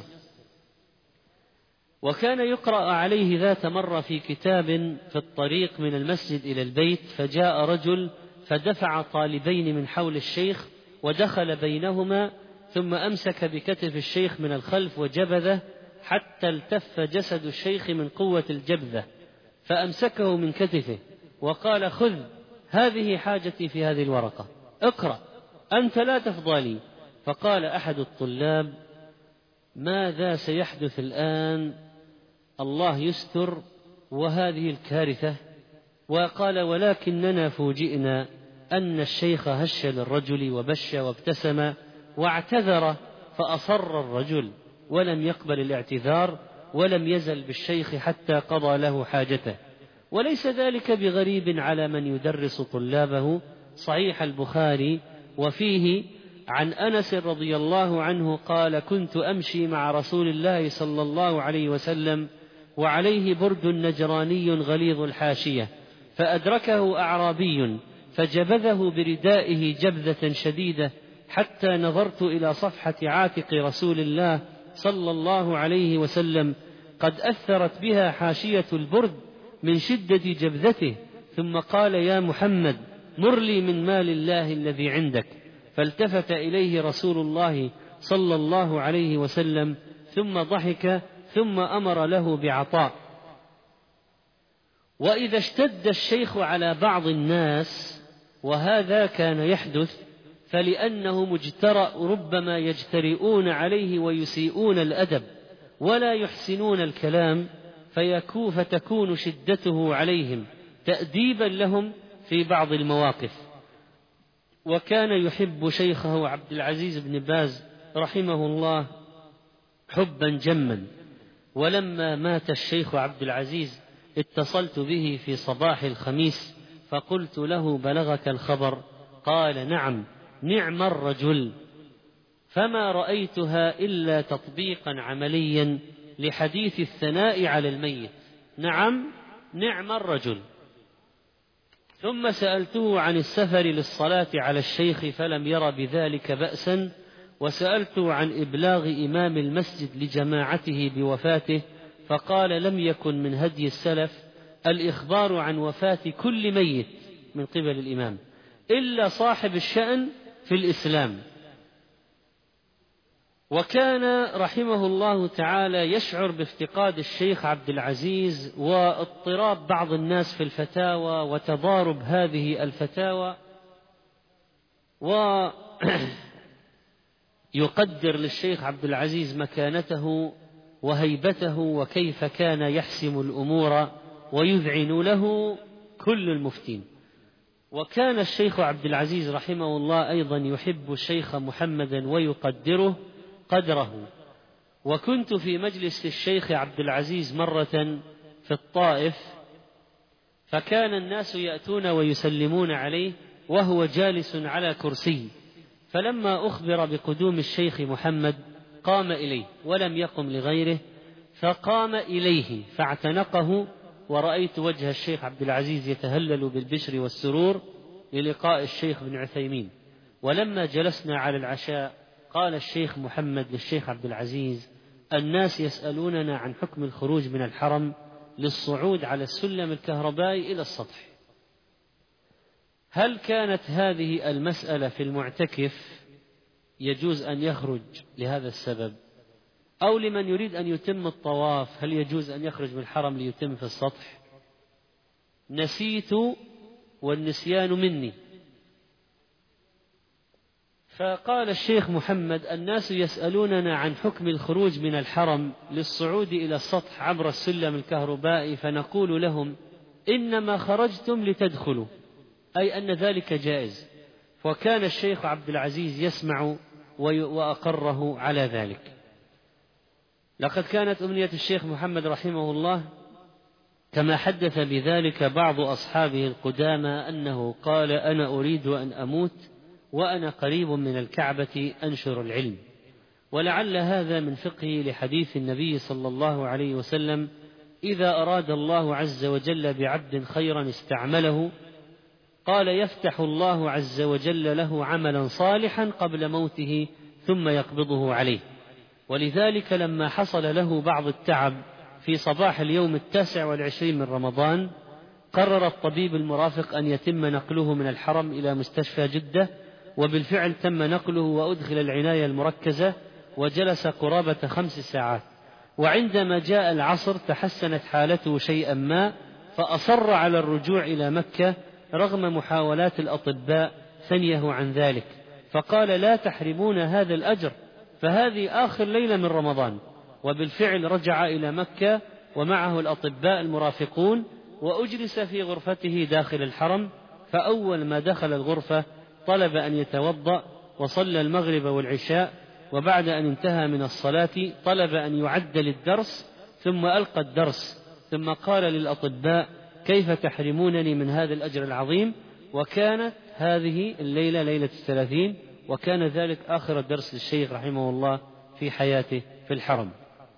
وكان يقرأ عليه ذات مرة في كتاب في الطريق من المسجد إلى البيت، فجاء رجل فدفع طالبين من حول الشيخ ودخل بينهما، ثم أمسك بكتف الشيخ من الخلف وجبذه حتى التف جسد الشيخ من قوة الجبذة، فأمسكه من كتفه وقال: خذ، هذه حاجتي في هذه الورقة، اقرأ، أنت لا تفضى لي. فقال أحد الطلاب: ماذا سيحدث الآن؟ الله يستر، وهذه الكارثة. وقال: ولكننا فوجئنا أن الشيخ هش للرجل وبش وابتسم واعتذر، فأصر الرجل ولم يقبل الاعتذار، ولم يزل بالشيخ حتى قضى له حاجته. وليس ذلك بغريب على من يدرس طلابه. صحيح البخاري وفيه عن أنس رضي الله عنه قال: كنت أمشي مع رسول الله صلى الله عليه وسلم وعليه برد نجراني غليظ الحاشية، فأدركه أعرابي فجبذه بردائه جبذة شديدة، حتى نظرت إلى صفحة عاتق رسول الله صلى الله عليه وسلم قد أثرت بها حاشية البرد من شدة جبذته، ثم قال: يا محمد، مر لي من مال الله الذي عندك. فالتفت إليه رسول الله صلى الله عليه وسلم ثم ضحك، ثم أمر له بعطاء. وإذا اشتد الشيخ على بعض الناس، وهذا كان يحدث، فلأنهم ربما يجترئون عليه ويسيئون الأدب ولا يحسنون الكلام، فتكون شدته عليهم تأديبا لهم في بعض المواقف. وكان يحب شيخه عبد العزيز بن باز رحمه الله حبا جما، ولما مات الشيخ عبد العزيز اتصلت به في صباح الخميس فقلت له: بلغك الخبر؟ قال: نعم، نعم الرجل. فما رأيتها إلا تطبيقا عمليا لحديث الثناء على الميت. نعم نعم الرجل. ثم سألته عن السفر للصلاة على الشيخ فلم ير بذلك بأسا، وسألته عن إبلاغ إمام المسجد لجماعته بوفاته فقال لم يكن من هدي السلف الإخبار عن وفاة كل ميت من قبل الإمام إلا صاحب الشأن في الإسلام. وكان رحمه الله تعالى يشعر بافتقاد الشيخ عبد العزيز واضطراب بعض الناس في الفتاوى وتضارب هذه الفتاوى، ويقدر للشيخ عبد العزيز مكانته وهيبته وكيف كان يحسم الأمور ويذعن له كل المفتين. وكان الشيخ عبد العزيز رحمه الله أيضا يحب الشيخ محمدا ويقدره قدره. وكنت في مجلس الشيخ عبد العزيز مرة في الطائف، فكان الناس يأتون ويسلمون عليه وهو جالس على كرسي، فلما أخبر بقدوم الشيخ محمد قام إليه ولم يقم لغيره، فقام إليه فاعتنقه، ورأيت وجه الشيخ عبد العزيز يتهلل بالبشر والسرور للقاء الشيخ بن عثيمين. ولما جلسنا على العشاء قال الشيخ محمد للشيخ عبد العزيز: الناس يسألوننا عن حكم الخروج من الحرم للصعود على السلم الكهربائي إلى السطح، هل كانت هذه المسألة في المعتكف يجوز أن يخرج لهذا السبب، أو لمن يريد أن يتم الطواف هل يجوز أن يخرج من الحرم ليتم في السطح؟ نسيت والنسيان مني. فقال الشيخ محمد: الناس يسألوننا عن حكم الخروج من الحرم للصعود إلى السطح عبر السلم الكهربائي، فنقول لهم: إنما خرجتم لتدخلوا، أي أن ذلك جائز. وكان الشيخ عبد العزيز يسمع وأقره على ذلك. لقد كانت أمنية الشيخ محمد رحمه الله كما حدث بذلك بعض أصحابه القدامى أنه قال: أنا أريد أن أموت وأنا قريب من الكعبة أنشر العلم. ولعل هذا من فقهه لحديث النبي صلى الله عليه وسلم: إذا أراد الله عز وجل بعبد خيرا استعمله، قال: يفتح الله عز وجل له عملا صالحا قبل موته ثم يقبضه عليه. ولذلك لما حصل له بعض التعب في صباح اليوم 29 من رمضان، قرر الطبيب المرافق أن يتم نقله من الحرم إلى مستشفى جدة، وبالفعل تم نقله وأدخل العناية المركزة وجلس قرابة 5 ساعات. وعندما جاء العصر تحسنت حالته شيئا ما، فأصر على الرجوع إلى مكة رغم محاولات الأطباء ثنيه عن ذلك، فقال: لا تحرمون هذا الأجر، فهذه آخر ليلة من رمضان. وبالفعل رجع إلى مكة ومعه الأطباء المرافقون، وأجلس في غرفته داخل الحرم. فأول ما دخل الغرفة طلب أن يتوضأ وصلى المغرب والعشاء، وبعد أن انتهى من الصلاة طلب أن يعدل الدرس، ثم ألقى الدرس، ثم قال للأطباء: كيف تحرمونني من هذا الأجر العظيم؟ وكانت هذه الليلة ليلة 30، وكان ذلك آخر درس للشيخ رحمه الله في حياته في الحرم.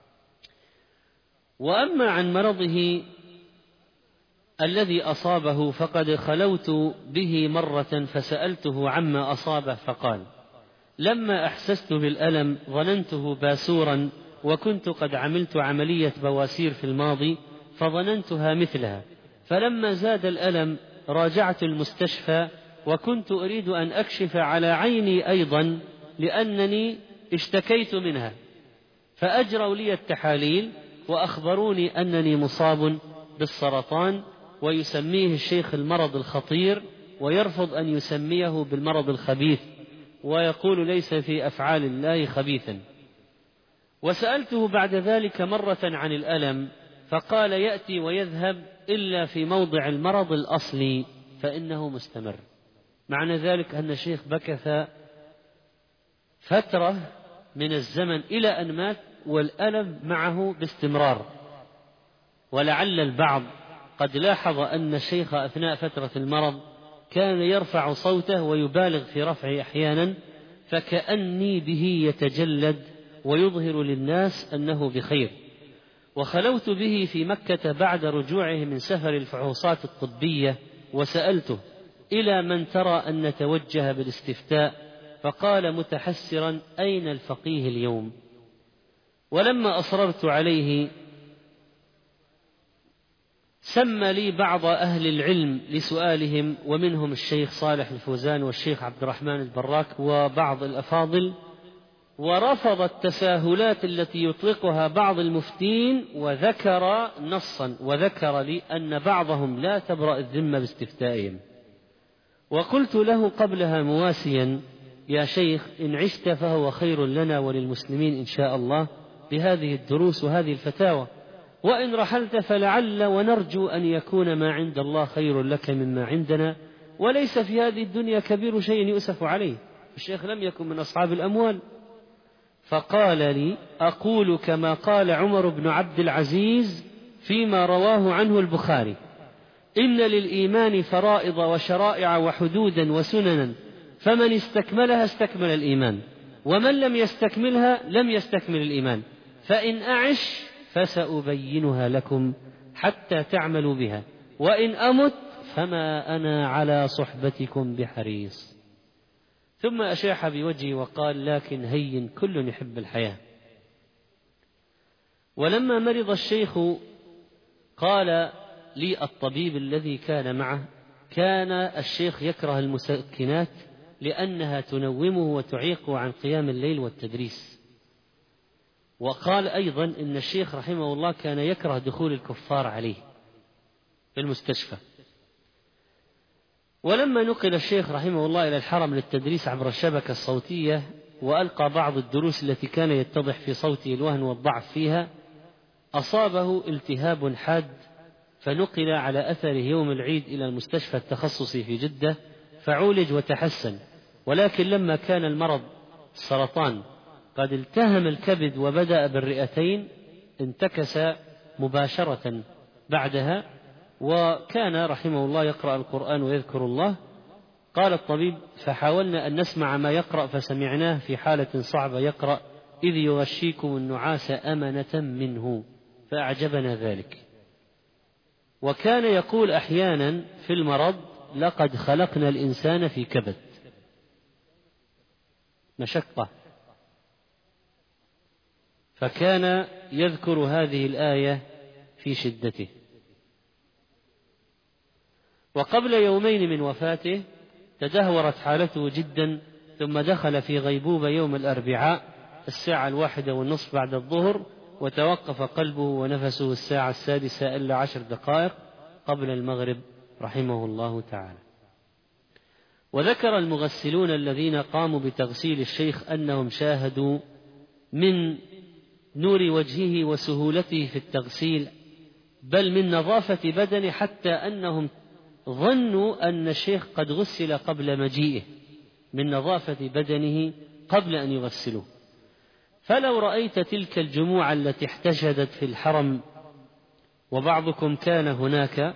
وأما عن مرضه الذي أصابه فقد خلوت به مرة فسألته عما أصابه، فقال: لما أحسست بالألم ظننته باسورا، وكنت قد عملت عملية بواسير في الماضي فظننتها مثلها، فلما زاد الألم راجعت المستشفى، وكنت أريد أن أكشف على عيني أيضا لأنني اشتكيت منها، فأجروا لي التحاليل وأخبروني أنني مصاب بالسرطان، ويسميه الشيخ المرض الخطير، ويرفض أن يسميه بالمرض الخبيث، ويقول: ليس في أفعال الله خبيثا. وسألته بعد ذلك مرة عن الألم، فقال: يأتي ويذهب إلا في موضع المرض الأصلي فإنه مستمر. معنى ذلك أن الشيخ بكث فترة من الزمن إلى أن مات والألم معه باستمرار. ولعل البعض قد لاحظ أن الشيخ أثناء فترة المرض كان يرفع صوته ويبالغ في رفعه أحيانا، فكأني به يتجلد ويظهر للناس أنه بخير. وخلوت به في مكة بعد رجوعه من سفر الفحوصات الطبية، وسألته: إلى من ترى أن نتوجه بالاستفتاء؟ فقال متحسرا: أين الفقيه اليوم؟ ولما أصررت عليه سمى لي بعض أهل العلم لسؤالهم، ومنهم الشيخ صالح الفوزان والشيخ عبد الرحمن البراك وبعض الأفاضل، ورفض التساهلات التي يطلقها بعض المفتين، وذكر نصا وذكر لي أن بعضهم لا تبرأ الذمة باستفتائهم. وقلت له قبلها مواسيا: يا شيخ، إن عشت فهو خير لنا وللمسلمين إن شاء الله بهذه الدروس وهذه الفتاوى، وإن رحلت فلعل ونرجو أن يكون ما عند الله خير لك مما عندنا، وليس في هذه الدنيا كبير شيء يؤسف عليه. الشيخ لم يكن من أصحاب الأموال. فقال لي: أقول كما قال عمر بن عبد العزيز فيما رواه عنه البخاري: إن للإيمان فرائض وشرائع وحدودا وسننا، فمن استكملها استكمل الإيمان، ومن لم يستكملها لم يستكمل الإيمان، فإن أعش فسأبينها لكم حتى تعملوا بها، وإن أمت فما أنا على صحبتكم بحريص. ثم أشاح بوجهه وقال: لكن هين، كل يحب الحياة. ولما مرض الشيخ قال لي الطبيب الذي كان معه: كان الشيخ يكره المسكنات لأنها تنومه وتعيقه عن قيام الليل والتدريس. وقال أيضا إن الشيخ رحمه الله كان يكره دخول الكفار عليه في المستشفى. ولما نقل الشيخ رحمه الله إلى الحرم للتدريس عبر الشبكة الصوتية، وألقى بعض الدروس التي كان يتضح في صوته الوهن والضعف فيها، أصابه التهاب حاد، فنقل على أثره يوم العيد إلى المستشفى التخصصي في جدة، فعولج وتحسن. ولكن لما كان المرض السرطان قد التهم الكبد وبدأ بالرئتين، انتكس مباشرة بعدها، وكان رحمه الله يقرأ القرآن ويذكر الله. قال الطبيب: فحاولنا أن نسمع ما يقرأ، فسمعناه في حالة صعبة يقرأ: إذ يغشيكم النعاس أمنة منه، فأعجبنا ذلك. وكان يقول أحيانا في المرض: لقد خلقنا الإنسان في كبد، مشقة. فكان يذكر هذه الآية في شدته. وقبل يومين من وفاته تدهورت حالته جدا، ثم دخل في غيبوبة يوم الأربعاء 1:01 بعد الظهر، وتوقف قلبه ونفسه 6:10 قبل المغرب رحمه الله تعالى. وذكر المغسلون الذين قاموا بتغسيل الشيخ أنهم شاهدوا من نور وجهه وسهولته في التغسيل، بل من نظافة بدنه، حتى أنهم ظنوا أن الشيخ قد غسل قبل مجيئه، من نظافة بدنه قبل أن يغسلوه. فلو رأيت تلك الجموع التي احتشدت في الحرم، وبعضكم كان هناك،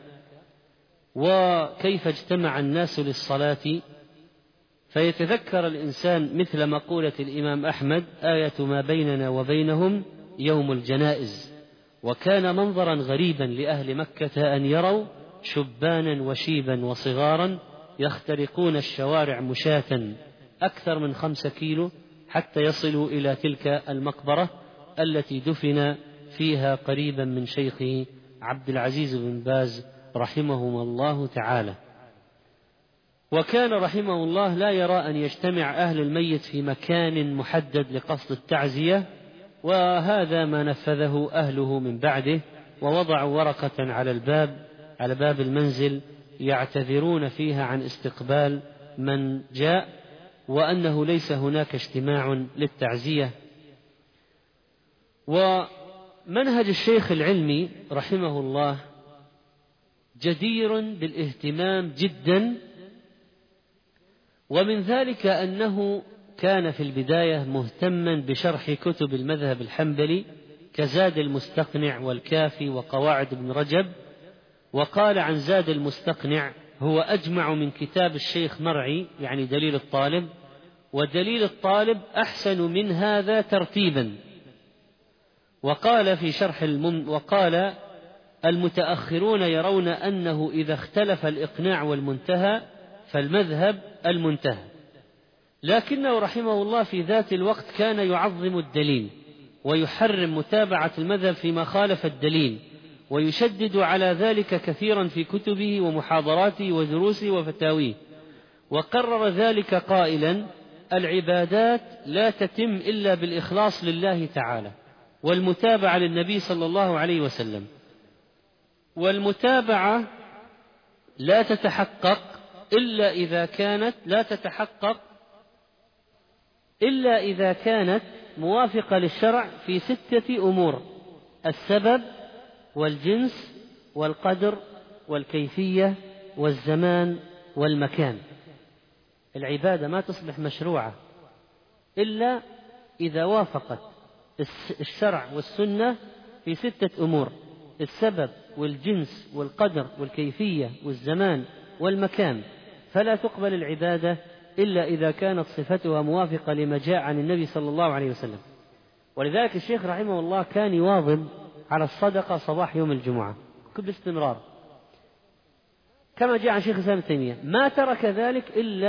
وكيف اجتمع الناس للصلاة، فيتذكر الإنسان مثل مقولة الإمام أحمد: آية ما بيننا وبينهم يوم الجنائز. وكان منظرا غريبا لأهل مكة أن يروا شبانا وشيبا وصغارا يخترقون الشوارع مشاة أكثر من 5 كيلو حتى يصلوا إلى تلك المقبرة التي دفن فيها قريبا من شيخه عبد العزيز بن باز رحمهما الله تعالى. وكان رحمه الله لا يرى أن يجتمع أهل الميت في مكان محدد لقصد التعزية، وهذا ما نفذه أهله من بعده، ووضعوا ورقة على باب المنزل يعتذرون فيها عن استقبال من جاء، وأنه ليس هناك اجتماع للتعزية. ومنهج الشيخ العلمي رحمه الله جدير بالاهتمام جدا، ومن ذلك أنه كان في البداية مهتما بشرح كتب المذهب الحنبلي كزاد المستقنع والكافي وقواعد ابن رجب، وقال عن زاد المستقنع: هو أجمع من كتاب الشيخ مرعي، يعني دليل الطالب، ودليل الطالب أحسن من هذا ترتيبا. وقال في شرح وقال المتأخرون يرون أنه إذا اختلف الإقناع والمنتهى فالمذهب المنتهى، لكنه رحمه الله في ذات الوقت كان يعظم الدليل ويحرم متابعة المذهب فيما خالف الدليل، ويشدد على ذلك كثيرا في كتبه ومحاضراته ودروسه وفتاويه، وقرر ذلك قائلا: العبادات لا تتم إلا بالإخلاص لله تعالى والمتابعة للنبي صلى الله عليه وسلم، والمتابعة لا تتحقق إلا إذا كانت موافقة للشرع في 6 أمور: السبب والجنس والقدر والكيفية والزمان والمكان. العبادة ما تصبح مشروعة إلا إذا وافقت الشرع والسنة في 6 أمور: السبب والجنس والقدر والكيفية والزمان والمكان، فلا تقبل العبادة إلا إذا كانت صفتها موافقة لما جاء عن النبي صلى الله عليه وسلم. ولذلك الشيخ رحمه الله كان يواظب على الصدقة صباح يوم الجمعة باستمرار، كما جاء عن شيخ الإسلام ابن تيمية. ما ترك ذلك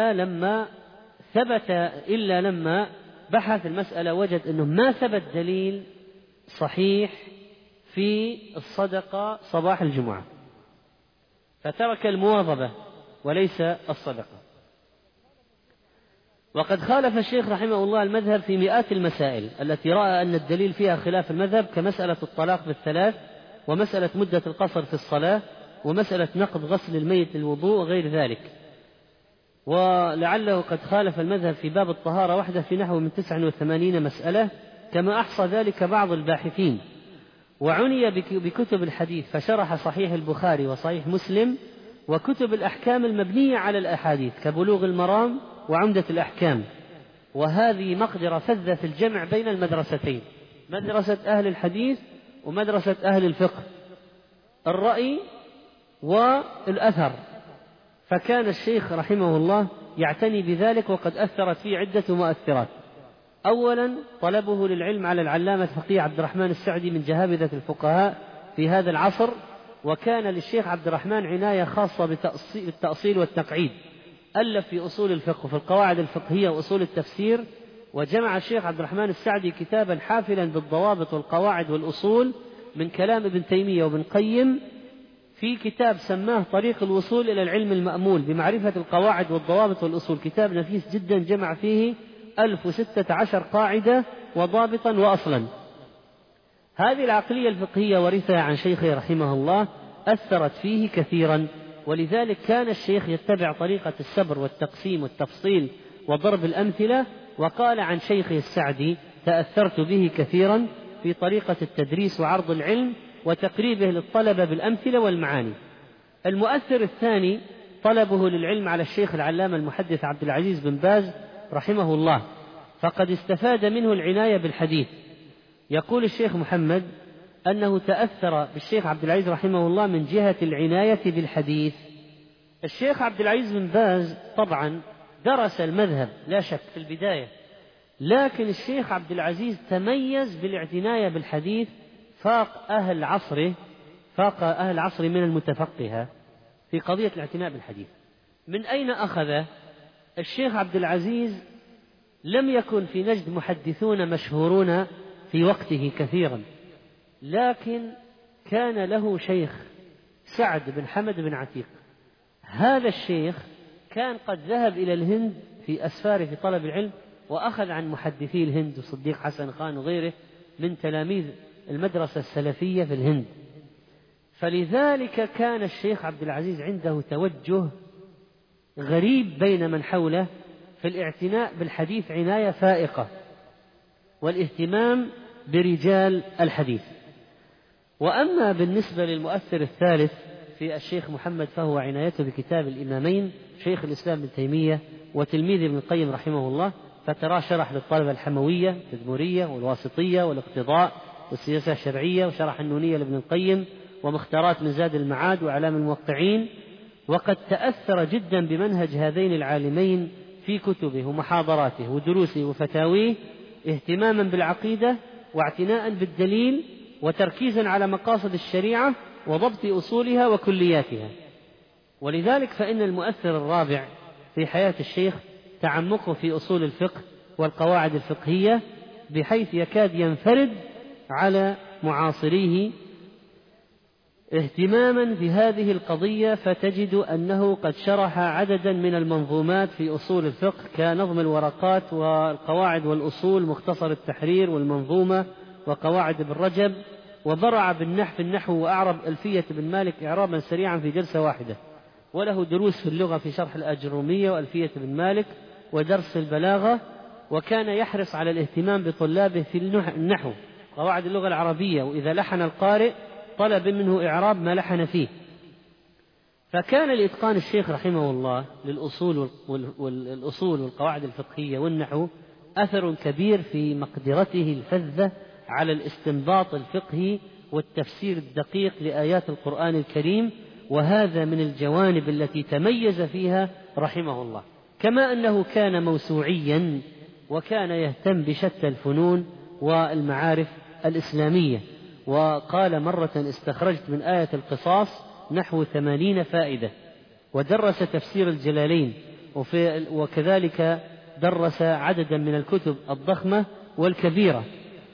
إلا لما بحث المسألة وجد أنه ما ثبت دليل صحيح في الصدقة صباح الجمعة، فترك المواظبة وليس الصدقة. وقد خالف الشيخ رحمه الله المذهب في مئات المسائل التي رأى أن الدليل فيها خلاف المذهب، كمسألة الطلاق بالثلاث، ومسألة مدة القصر في الصلاة، ومسألة نقض غسل الميت للوضوء وغير ذلك. ولعله قد خالف المذهب في باب الطهارة وحده في نحو من 89 مسألة، كما أحصى ذلك بعض الباحثين. وعني بكتب الحديث فشرح صحيح البخاري وصحيح مسلم وكتب الأحكام المبنية على الأحاديث كبلوغ المرام وعمدة الأحكام. وهذه مقدرة فذة في الجمع بين المدرستين، مدرسة أهل الحديث ومدرسة أهل الفقه، الرأي والأثر. فكان الشيخ رحمه الله يعتني بذلك، وقد أثرت فيه عدة مؤثرات. أولا طلبه للعلم على العلامة الفقيه عبد الرحمن السعدي من جهابذة الفقهاء في هذا العصر، وكان للشيخ عبد الرحمن عناية خاصة بالتأصيل والتقعيد، ألف في أصول الفقه وفي القواعد الفقهية وأصول التفسير. وجمع الشيخ عبد الرحمن السعدي كتابا حافلا بالضوابط والقواعد والأصول من كلام ابن تيمية وابن قيم، في كتاب سماه طريق الوصول إلى العلم المأمول بمعرفة القواعد والضوابط والأصول، كتاب نفيس جدا جمع فيه 1016 قاعدة وضابطا وأصلا. هذه العقلية الفقهية ورثها عن شيخه رحمه الله، أثرت فيه كثيرا، ولذلك كان الشيخ يتبع طريقة السبر والتقسيم والتفصيل وضرب الأمثلة. وقال عن شيخه السعدي: تأثرت به كثيرا في طريقة التدريس وعرض العلم وتقريبه للطلبة بالأمثلة والمعاني. المؤثر الثاني طلبه للعلم على الشيخ العلامة المحدث عبد العزيز بن باز رحمه الله، فقد استفاد منه العناية بالحديث. يقول الشيخ محمد أنه تأثر بالشيخ عبد العزيز رحمه الله من جهة العناية بالحديث. الشيخ عبد العزيز بن باز طبعا درس المذهب لا شك في البداية، لكن الشيخ عبد العزيز تميز بالاعتناية بالحديث، فاق أهل عصره من المتفقهة في قضية الاعتناء بالحديث. من أين أخذ؟ الشيخ عبد العزيز لم يكن في نجد محدثون مشهورون في وقته كثيرا، لكن كان له شيخ سعد بن حمد بن عتيق. هذا الشيخ كان قد ذهب إلى الهند في أسفاره في طلب العلم، وأخذ عن محدثي الهند وصديق حسن خان وغيره من تلاميذ المدرسة السلفية في الهند. فلذلك كان الشيخ عبد العزيز عنده توجه غريب بين من حوله في الاعتناء بالحديث عناية فائقة، والاهتمام برجال الحديث. وأما بالنسبة للمؤثر الثالث في الشيخ محمد فهو عنايته بكتاب الإمامين شيخ الإسلام ابن تيمية وتلميذ ابن القيم رحمه الله، فتراه شرح للطلبة الحموية التدمرية والواسطية والاقتضاء والسياسة الشرعية، وشرح النونية لابن القيم، ومختارات من زاد المعاد وأعلام الموقعين. وقد تأثر جدا بمنهج هذين العالمين في كتبه ومحاضراته ودروسه وفتاويه، اهتماما بالعقيدة واعتناء بالدليل وتركيزا على مقاصد الشريعة وضبط أصولها وكلياتها. ولذلك فإن المؤثر الرابع في حياة الشيخ تعمقه في أصول الفقه والقواعد الفقهية، بحيث يكاد ينفرد على معاصريه اهتماما في هذه القضية، فتجد أنه قد شرح عددا من المنظومات في أصول الفقه كنظم الورقات والقواعد والأصول، مختصر التحرير والمنظومة وقواعد ابن رجب، وبرع في النحو وأعرب ألفية بن مالك إعرابا سريعا في جلسة واحدة، وله دروس في اللغة في شرح الأجرومية وألفية بن مالك ودرس البلاغة. وكان يحرص على الاهتمام بطلابه في النحو قواعد اللغة العربية، وإذا لحن القارئ طلب منه إعراب ما لحن فيه. فكان لإتقان الشيخ رحمه الله للأصول والقواعد الفقهية والنحو أثر كبير في مقدرته الفذة على الاستنباط الفقهي والتفسير الدقيق لآيات القرآن الكريم، وهذا من الجوانب التي تميز فيها رحمه الله. كما أنه كان موسوعيا وكان يهتم بشتى الفنون والمعارف الإسلامية، وقال مرة استخرجت من آية القصاص نحو 80 فائدة، ودرس تفسير الجلالين، وكذلك درس عددا من الكتب الضخمة والكبيرة.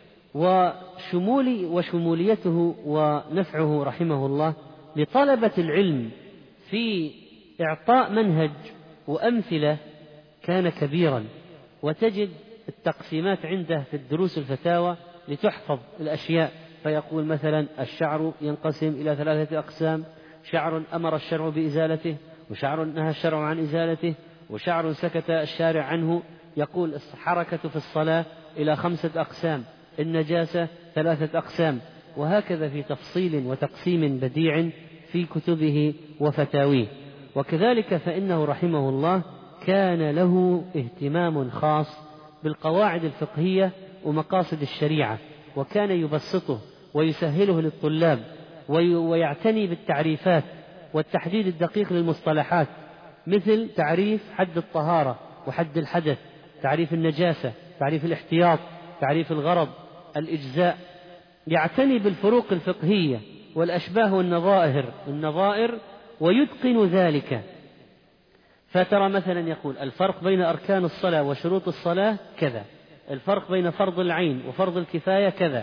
وشموليته ونفعه رحمه الله لطلبة العلم في إعطاء منهج وأمثلة كان كبيرا. وتجد التقسيمات عنده في الدروس الفتاوى لتحفظ الأشياء، فيقول مثلا الشعر ينقسم إلى 3 أقسام: شعر أمر الشرع بإزالته، وشعر نهى الشرع عن إزالته، وشعر سكت الشارع عنه. يقول الحركة في الصلاة إلى 5 أقسام، النجاسة 3 أقسام، وهكذا في تفصيل وتقسيم بديع في كتبه وفتاويه. وكذلك فإنه رحمه الله كان له اهتمام خاص بالقواعد الفقهية ومقاصد الشريعة، وكان يبسطه ويسهله للطلاب، ويعتني بالتعريفات والتحديد الدقيق للمصطلحات، مثل تعريف حد الطهارة وحد الحدث، تعريف النجاسة، تعريف الاحتياط، تعريف الغرض، الإجزاء. يعتني بالفروق الفقهية والأشباه والنظائر ويتقن ذلك. فترى مثلا يقول الفرق بين أركان الصلاة وشروط الصلاة كذا، الفرق بين فرض العين وفرض الكفاية كذا،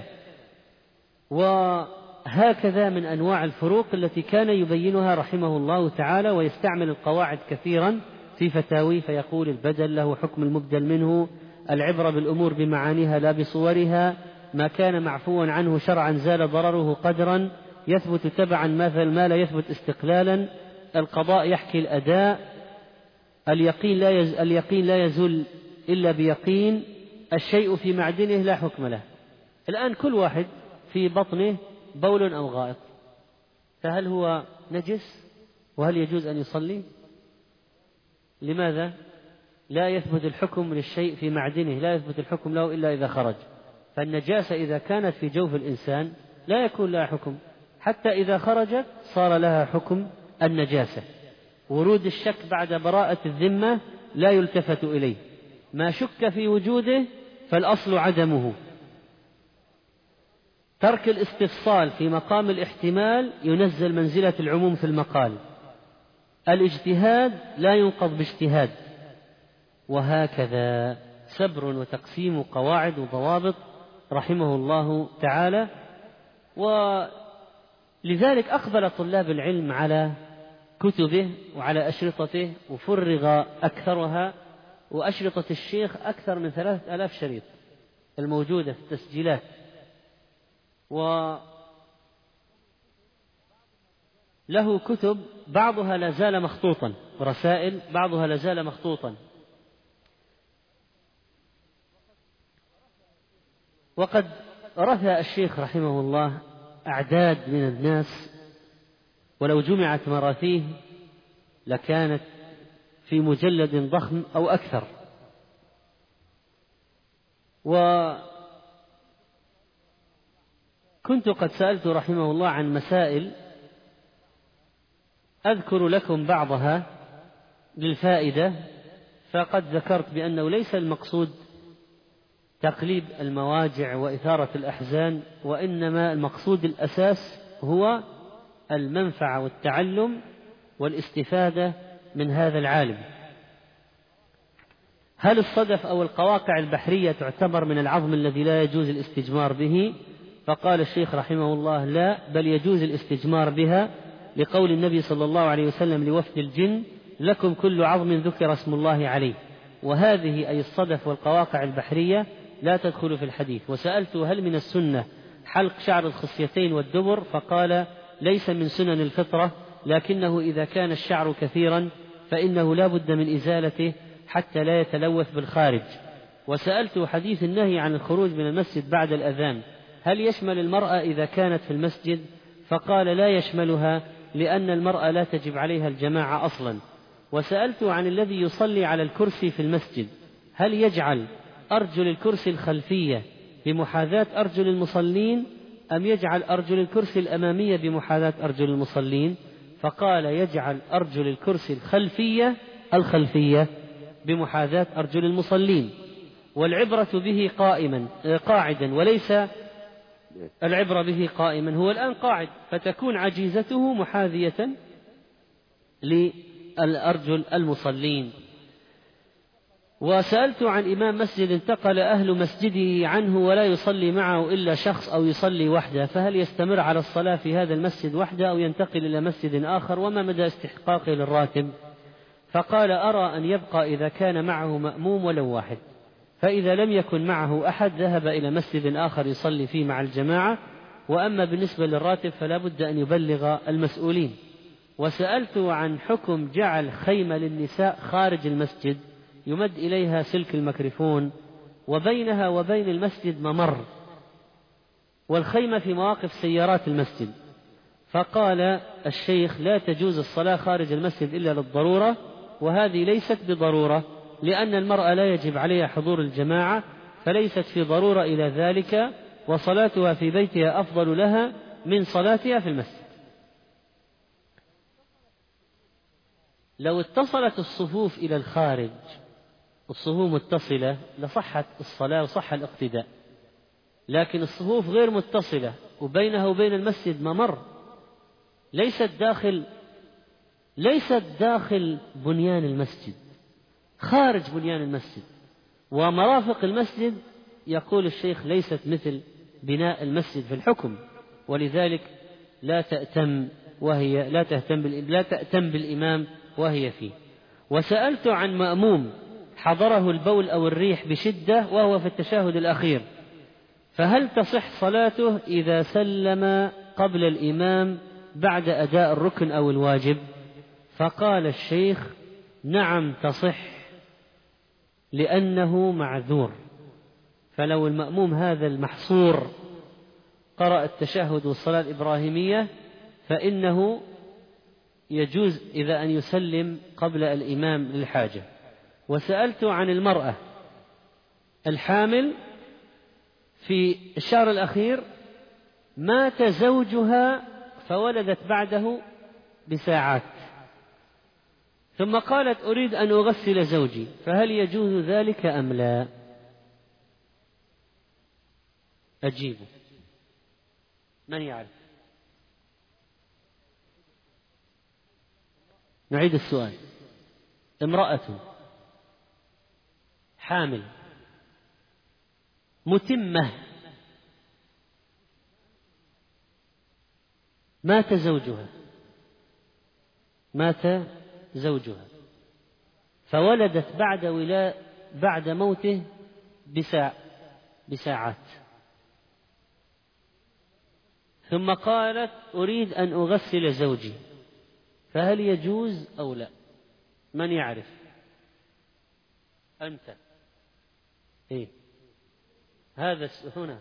وهكذا من أنواع الفروق التي كان يبينها رحمه الله تعالى. ويستعمل القواعد كثيرا في فتاويه، فيقول البدل له حكم المبدل منه، العبرة بالأمور بمعانيها لا بصورها، ما كان معفوا عنه شرعا زال ضرره قدرا، يثبت تبعا مثل ما لا يثبت استقلالا، القضاء يحكي الأداء، اليقين لا يزول إلا بيقين، الشيء في معدنه لا حكم له. الآن كل واحد في بطنه بول أو غائط، فهل هو نجس؟ وهل يجوز أن يصلي؟ لماذا؟ لا يثبت الحكم للشيء في معدنه، لا يثبت الحكم له إلا إذا خرج. فالنجاسة إذا كانت في جوف الإنسان لا يكون لها حكم، حتى إذا خرجت صار لها حكم النجاسة. ورود الشك بعد براءة الذمة لا يلتفت إليه، ما شك في وجوده فالأصل عدمه. ترك الاستفصال في مقام الاحتمال ينزل منزلة العموم في المقال. الاجتهاد لا ينقض باجتهاد. وهكذا سبر وتقسيم قواعد وضوابط رحمه الله تعالى. ولذلك أقبل طلاب العلم على كتبه وعلى أشرطته، وفرغ أكثرها، وأشرطة الشيخ أكثر من 3000 شريط الموجودة في التسجيلات. وله كتب بعضها لا زال مخطوطا، رسائل بعضها لا زال مخطوطا. وقد رثى الشيخ رحمه الله أعداد من الناس، ولو جمعت مراثيه لكانت في مجلد ضخم أو أكثر. وكنت قد سألت رحمه الله عن مسائل، أذكر لكم بعضها للفائدة، فقد ذكرت بأنه ليس المقصود تقليب المواجع وإثارة الأحزان، وإنما المقصود الأساس هو المنفعة والتعلم والاستفادة من هذا العالم. هل الصدف أو القواقع البحرية تعتبر من العظم الذي لا يجوز الاستجمار به؟ فقال الشيخ رحمه الله: لا، بل يجوز الاستجمار بها، لقول النبي صلى الله عليه وسلم لوفد الجن: لكم كل عظم ذكر اسم الله عليه. وهذه أي الصدف والقواقع البحرية لا تدخل في الحديث. وسألته: هل من السنة حلق شعر الخصيتين والدبر؟ فقال: ليس من سنن الفطرة، لكنه إذا كان الشعر كثيرا فإنه لا بد من إزالته حتى لا يتلوث بالخارج. وسألته: حديث النهي عن الخروج من المسجد بعد الأذان هل يشمل المرأة إذا كانت في المسجد؟ فقال: لا يشملها، لأن المرأة لا تجب عليها الجماعة أصلا. وسألته عن الذي يصلي على الكرسي في المسجد هل يجعل أرجل الكرسي الخلفية بمحاذاة أرجل المصلين أم يجعل أرجل الكرسي الأمامية بمحاذاة أرجل المصلين؟ فقال: يجعل أرجل الكرسي الخلفية بمحاذاة أرجل المصلين، والعبرة به قاعدا، وليس العبرة به قائما، هو الآن قاعد، فتكون عجيزته محاذية للأرجل المصلين. وسألت عن إمام مسجد انتقل أهل مسجده عنه ولا يصلي معه إلا شخص أو يصلي وحده، فهل يستمر على الصلاة في هذا المسجد وحده أو ينتقل إلى مسجد آخر؟ وما مدى استحقاقه للراتب؟ فقال: أرى أن يبقى إذا كان معه مأموم ولو واحد، فإذا لم يكن معه أحد ذهب إلى مسجد آخر يصلي فيه مع الجماعة. وأما بالنسبة للراتب فلا بد أن يبلغ المسؤولين. وسألت عن حكم جعل خيمة للنساء خارج المسجد يمد إليها سلك الميكروفون وبينها وبين المسجد ممر، والخيمة في مواقف سيارات المسجد. فقال الشيخ: لا تجوز الصلاة خارج المسجد إلا للضرورة، وهذه ليست بضرورة، لأن المرأة لا يجب عليها حضور الجماعة، فليست في ضرورة إلى ذلك، وصلاتها في بيتها أفضل لها من صلاتها في المسجد. لو اتصلت الصفوف إلى الخارج، الصفوف متصلة، لصحت الصلاة وصح الاقتداء، لكن الصفوف غير متصلة وبينها وبين المسجد ممر، ليست داخل بنيان المسجد، خارج بنيان المسجد. ومرافق المسجد يقول الشيخ ليست مثل بناء المسجد في الحكم، ولذلك لا تأتم بالإمام وهي فيه. وسألت عن مأموم حضره البول أو الريح بشدة وهو في التشهد الأخير، فهل تصح صلاته إذا سلم قبل الإمام بعد أداء الركن أو الواجب؟ فقال الشيخ: نعم تصح، لأنه معذور. فلو المأموم هذا المحصور قرأ التشهد والصلاة الإبراهيمية فإنه يجوز إذا أن يسلم قبل الإمام للحاجة. وسألت عن المرأة الحامل في الشهر الأخير مات زوجها فولدت بعده بساعات، ثم قالت: أريد أن أغسل زوجي، فهل يجوز ذلك أم لا؟ أجيبه، من يعرف؟ نعيد السؤال. امرأة حامل متمة مات زوجها فولدت بعد موته بساعات، ثم قالت: أريد أن أغسل زوجي، فهل يجوز أو لا؟ من يعرف؟ أنت. إيه؟ هذا هنا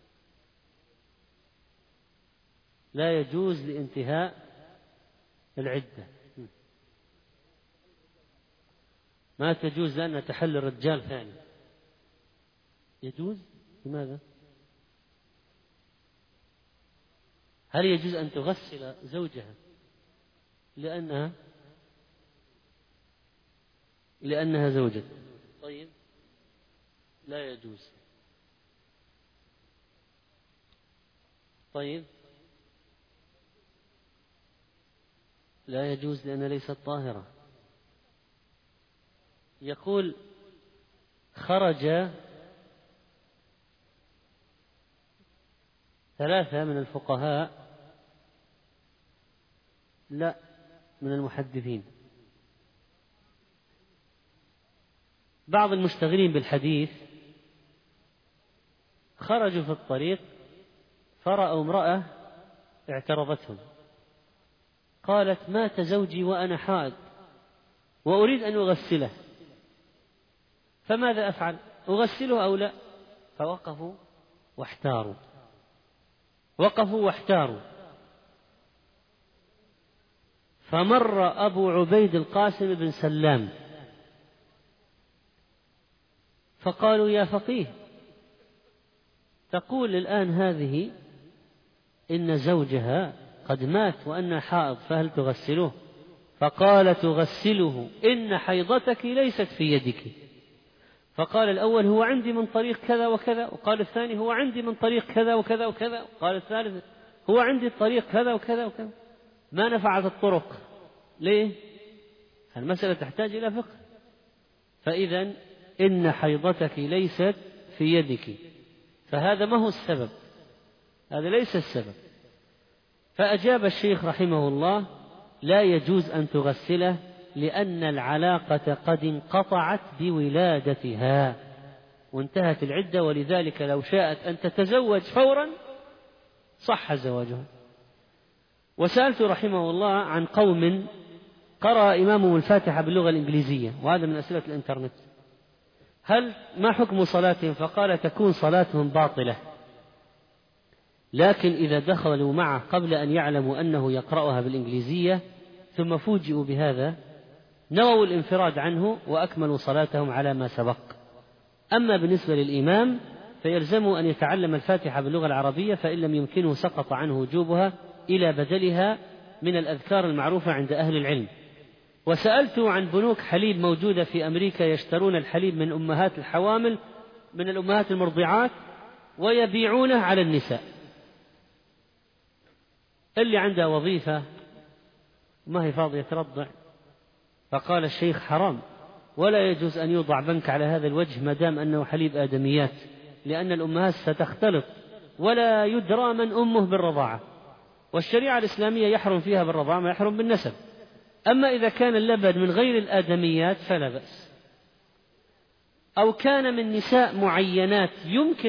لا يجوز لانتهاء العدة، ما تجوز لأن تحل الرجال ثاني. يجوز؟ لماذا؟ هل يجوز أن تغسل زوجها لأنها زوجة؟ طيب، لا يجوز. طيب، لا يجوز لأن ليست طاهرة. يقول خرج 3 من الفقهاء، لا، من المحدثين، بعض المشتغلين بالحديث، خرجوا في الطريق فرأوا امرأة اعترضتهم، قالت: مات زوجي وأنا حائض وأريد أن أغسله، فماذا أفعل؟ أغسله أو لا؟ فوقفوا واحتاروا. فمر أبو عبيد القاسم بن سلام فقالوا: يا فقيه، تقول الآن هذه إن زوجها قد مات وأنا حائض، فهل تغسله؟ فقال: تغسله إن حيضتك ليست في يدك. فقال الأول: هو عندي من طريق كذا وكذا، وقال الثاني: هو عندي من طريق كذا وكذا وكذا، وقال الثالث: هو عندي الطريق كذا وكذا وكذا. ما نفعت الطرق. ليه؟ المسألة تحتاج إلى فقه. فإذا إن حيضتك ليست في يدك، فهذا ما هو السبب، هذا ليس السبب. فأجاب الشيخ رحمه الله: لا يجوز أن تغسله لأن العلاقة قد انقطعت بولادتها وانتهت العدة، ولذلك لو شاءت أن تتزوج فورا صح زواجها. وسألت رحمه الله عن قوم قرأ إمامهم الفاتحة باللغة الإنجليزية، وهذا من أسئلة الإنترنت، ما حكم صلاتهم؟ فقال: تكون صلاتهم باطلة، لكن إذا دخلوا معه قبل أن يعلموا أنه يقرأها بالإنجليزية ثم فوجئوا بهذا نووا الانفراد عنه وأكملوا صلاتهم على ما سبق. أما بالنسبة للإمام فيلزمه أن يتعلم الفاتحة باللغة العربية، فإن لم يمكنه سقط عنه وجوبها إلى بدلها من الأذكار المعروفة عند أهل العلم. وسألت عن بنوك حليب موجودة في أمريكا يشترون الحليب من أمهات الحوامل، من الأمهات المرضعات، ويبيعونه على النساء اللي عندها وظيفة ما هي فاضية ترضع. فقال الشيخ: حرام، ولا يجوز أن يوضع بنك على هذا الوجه ما دام أنه حليب آدميات، لأن الأمهات ستختلط ولا يدرى من أمه بالرضاعة، والشريعة الإسلامية يحرم فيها بالرضاعة ما يحرم بالنسب. أما إذا كان اللبن من غير الآدميات فلا بأس، أو كان من نساء معينات يمكن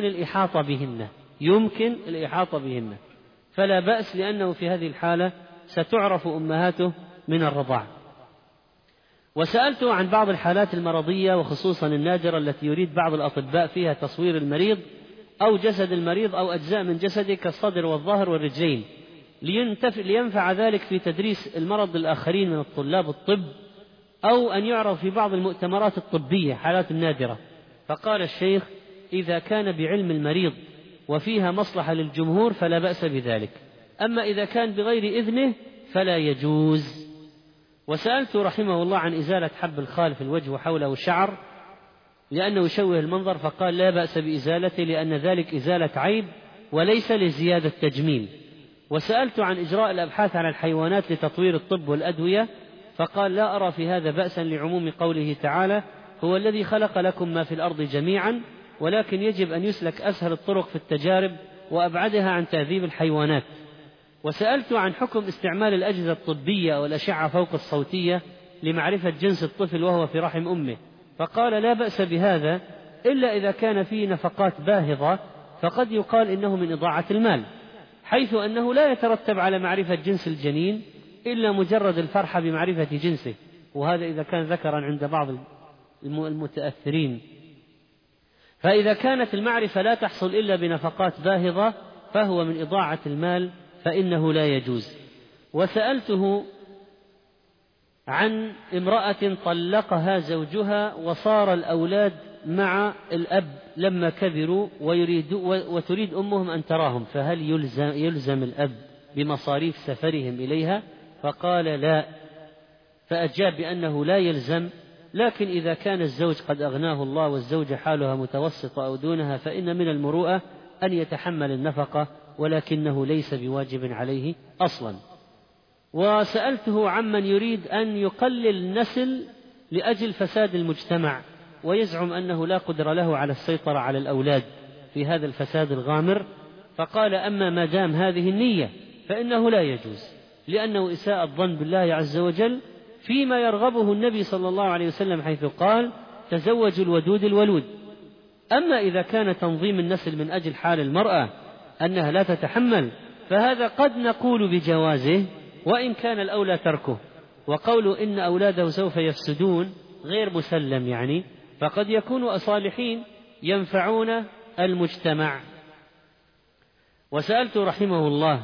الإحاطة بهن فلا بأس، لأنه في هذه الحالة ستعرف أمهاته من الرضاعة. وسألت عن بعض الحالات المرضية وخصوصا النادرة التي يريد بعض الأطباء فيها تصوير المريض أو جسد المريض أو أجزاء من جسده كالصدر والظهر والرجلين، لينفع ذلك في تدريس المرض للآخرين من الطلاب الطب، أو أن يعرض في بعض المؤتمرات الطبية حالات نادرة. فقال الشيخ: إذا كان بعلم المريض وفيها مصلحة للجمهور فلا بأس بذلك، أما إذا كان بغير إذنه فلا يجوز. وسألت رحمه الله عن إزالة حب الخال في الوجه وحوله شعر لأنه يشوه المنظر، فقال: لا بأس بإزالته لأن ذلك إزالة عيب وليس لزيادة تجميل. وسألت عن إجراء الأبحاث على الحيوانات لتطوير الطب والأدوية، فقال: لا أرى في هذا بأسا لعموم قوله تعالى: هو الذي خلق لكم ما في الأرض جميعا، ولكن يجب أن يسلك أسهل الطرق في التجارب وأبعدها عن تهذيب الحيوانات. وسألت عن حكم استعمال الأجهزة الطبية والأشعة فوق الصوتية لمعرفة جنس الطفل وهو في رحم أمه، فقال: لا بأس بهذا إلا إذا كان فيه نفقات باهظة، فقد يقال إنه من إضاعة المال، حيث أنه لا يترتب على معرفة جنس الجنين إلا مجرد الفرحة بمعرفة جنسه، وهذا إذا كان ذكرا عند بعض المتأثرين. فإذا كانت المعرفة لا تحصل إلا بنفقات باهظة فهو من إضاعة المال، فإنه لا يجوز. وسألته عن امرأة طلقها زوجها وصار الأولاد مع الأب لما كبروا وتريد أمهم أن تراهم، فهل يلزم الأب بمصاريف سفرهم إليها؟ فقال: لا. فأجاب بأنه لا يلزم، لكن إذا كان الزوج قد أغناه الله والزوجة حالها متوسطة أو دونها فإن من المروءة أن يتحمل النفقة ولكنه ليس بواجب عليه أصلا. وسألته عمن يريد أن يقلل النسل لأجل فساد المجتمع ويزعم أنه لا قدرة له على السيطرة على الأولاد في هذا الفساد الغامر، فقال: أما ما دام هذه النية فإنه لا يجوز، لأنه إساءة الظن بالله عز وجل فيما يرغبه النبي صلى الله عليه وسلم حيث قال: تزوجوا الودود الولود. أما إذا كان تنظيم النسل من أجل حال المرأة أنها لا تتحمل فهذا قد نقول بجوازه، وإن كان الأولى تركه. وقوله إن أولاده سوف يفسدون غير مسلم، يعني فقد يكونوا صالحين ينفعون المجتمع. وسألت رحمه الله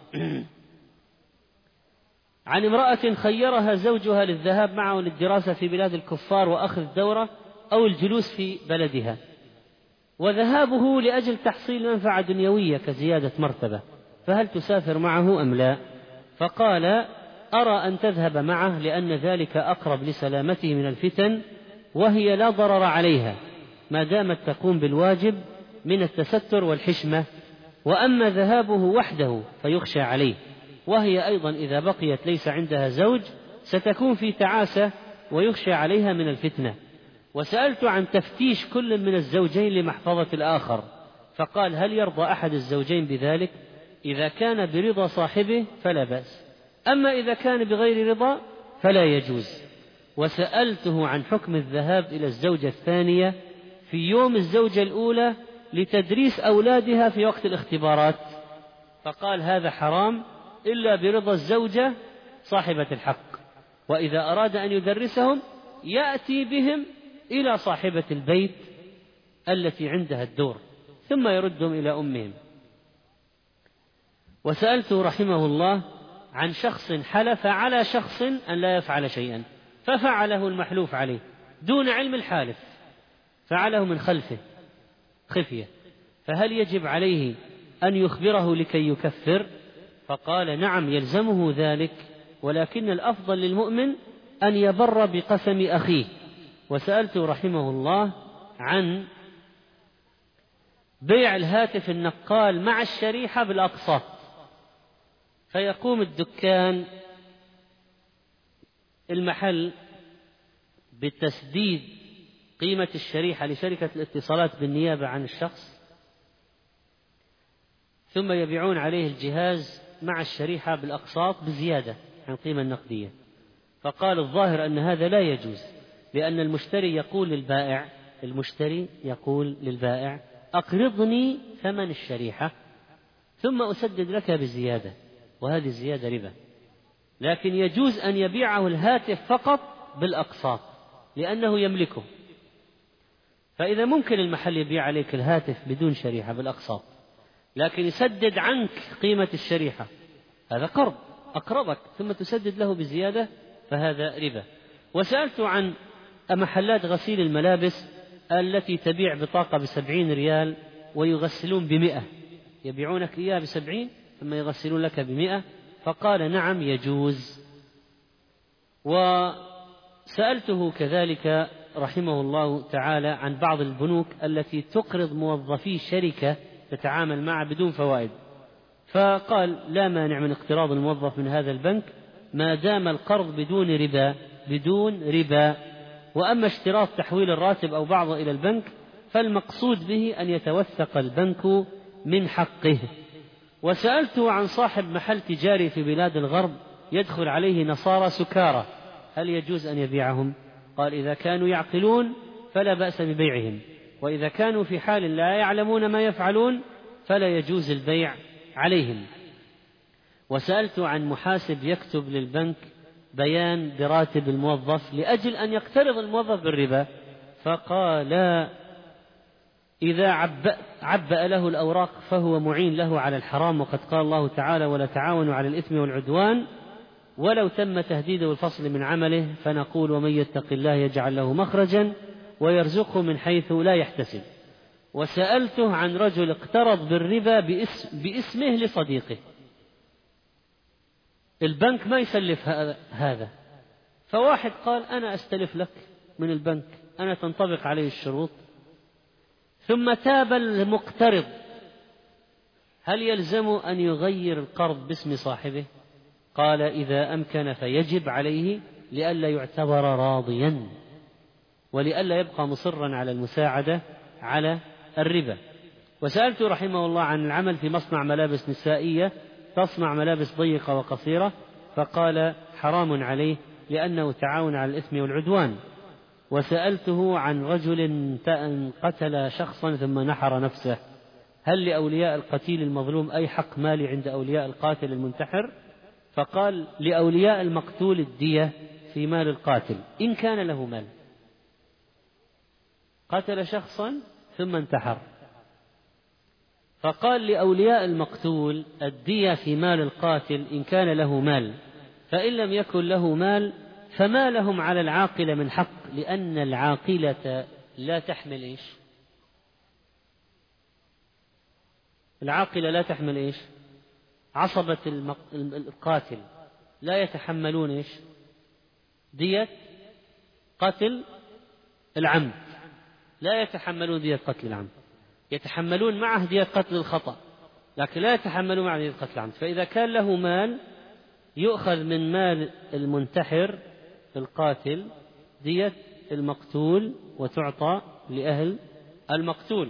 عن امرأة خيرها زوجها للذهاب معه للدراسة في بلاد الكفار وأخذ الدورة أو الجلوس في بلدها، وذهابه لأجل تحصيل منفعة دنيوية كزيادة مرتبة، فهل تسافر معه أم لا؟ فقال: أرى أن تذهب معه، لأن ذلك أقرب لسلامته من الفتن، وهي لا ضرر عليها ما دامت تقوم بالواجب من التستر والحشمة. وأما ذهابه وحده فيخشى عليه، وهي أيضا إذا بقيت ليس عندها زوج ستكون في تعاسة ويخشى عليها من الفتنة. وسألت عن تفتيش كل من الزوجين لمحفظة الآخر، فقال: هل يرضى أحد الزوجين بذلك؟ إذا كان برضا صاحبه فلا بأس، أما إذا كان بغير رضا فلا يجوز. وسألته عن حكم الذهاب إلى الزوجة الثانية في يوم الزوجة الأولى لتدريس أولادها في وقت الاختبارات، فقال: هذا حرام إلا برضا الزوجة صاحبة الحق، وإذا أراد أن يدرسهم يأتي بهم إلى صاحبة البيت التي عندها الدور ثم يردهم إلى أمهم. وسألته رحمه الله عن شخص حلف على شخص أن لا يفعل شيئا ففعله المحلوف عليه دون علم الحالف، فعله من خلفه خفية، فهل يجب عليه أن يخبره لكي يكفر؟ فقال: نعم يلزمه ذلك، ولكن الأفضل للمؤمن أن يبر بقسم أخيه. وسألته رحمه الله عن بيع الهاتف النقال مع الشريحة بالأقساط، فيقوم الدكان المحل بتسديد قيمة الشريحة لشركة الاتصالات بالنيابة عن الشخص، ثم يبيعون عليه الجهاز مع الشريحة بالأقساط بزيادة عن القيمة النقدية. فقال: الظاهر أن هذا لا يجوز، لأن المشتري يقول للبائع: أقرضني ثمن الشريحة ثم أسدد لك بزيادة، وهذه الزيادة ربا. لكن يجوز أن يبيعه الهاتف فقط بالأقساط لأنه يملكه، فإذا ممكن المحل يبيع عليك الهاتف بدون شريحة بالأقساط، لكن يسدد عنك قيمة الشريحة، هذا قرض، أقرضك ثم تسدد له بزيادة، فهذا ربا. وسألت عن محلات غسيل الملابس التي تبيع بطاقة ب70 ريال ويغسلون ب100، يبيعونك إياه ب70 ثم يغسلون لك ب100، فقال: نعم يجوز. وسألته كذلك رحمه الله تعالى عن بعض البنوك التي تقرض موظفي شركة تتعامل معه بدون فوائد، فقال: لا مانع من اقتراض الموظف من هذا البنك ما دام القرض بدون ربا. وأما اشتراط تحويل الراتب أو بعضه إلى البنك فالمقصود به أن يتوثق البنك من حقه. وسألته عن صاحب محل تجاري في بلاد الغرب يدخل عليه نصارى سكارى، هل يجوز أن يبيعهم؟ قال: إذا كانوا يعقلون فلا بأس ببيعهم، وإذا كانوا في حال لا يعلمون ما يفعلون فلا يجوز البيع عليهم. وسألت عن محاسب يكتب للبنك بيان براتب الموظف لأجل أن يقترض الموظف بالربا، فقال: إذا عبأ له الأوراق فهو معين له على الحرام، وقد قال الله تعالى: ولا تعاونوا على الإثم والعدوان. ولو تم تهديده الفصل من عمله فنقول: ومن يتق الله يجعل له مخرجا ويرزقه من حيث لا يحتسب. وسألته عن رجل اقترض بالربا باسمه لصديقه، البنك ما يسلف هذا، فواحد قال: أنا أستلف لك من البنك، أنا تنطبق عليه الشروط، ثم تاب المقترض هل يلزم أن يغير القرض باسم صاحبه؟ قال إذا أمكن فيجب عليه لئلا يعتبر راضيا ولئلا يبقى مصرا على المساعدة على الربا. وسألت رحمه الله عن العمل في مصنع ملابس نسائية تصنع ملابس ضيقة وقصيرة، فقال حرام عليه لأنه تعاون على الإثم والعدوان. وسألته عن رجل قتل شخصا ثم نحر نفسه، هل لأولياء القتيل المظلوم أي حق مالي عند أولياء القاتل المنتحر؟ فقال لأولياء المقتول الدية في مال القاتل إن كان له مال. قتل شخصا ثم انتحر، فقال لأولياء المقتول الدية في مال القاتل إن كان له مال، فإن لم يكن له مال فما لهم على العاقلة من حق، لأن العاقلة لا تحمل إيش؟ العاقلة لا تحمل إيش؟ عصبة القاتل لا يتحملون إيش؟ دية قتل العمد، لا يتحملون دية قتل العمد، يتحملون معه دية قتل الخطأ لكن لا يتحملون معه دية قتل العمد. فإذا كان له مال يؤخذ من مال المنتحر القاتل دية المقتول وتعطى لأهل المقتول.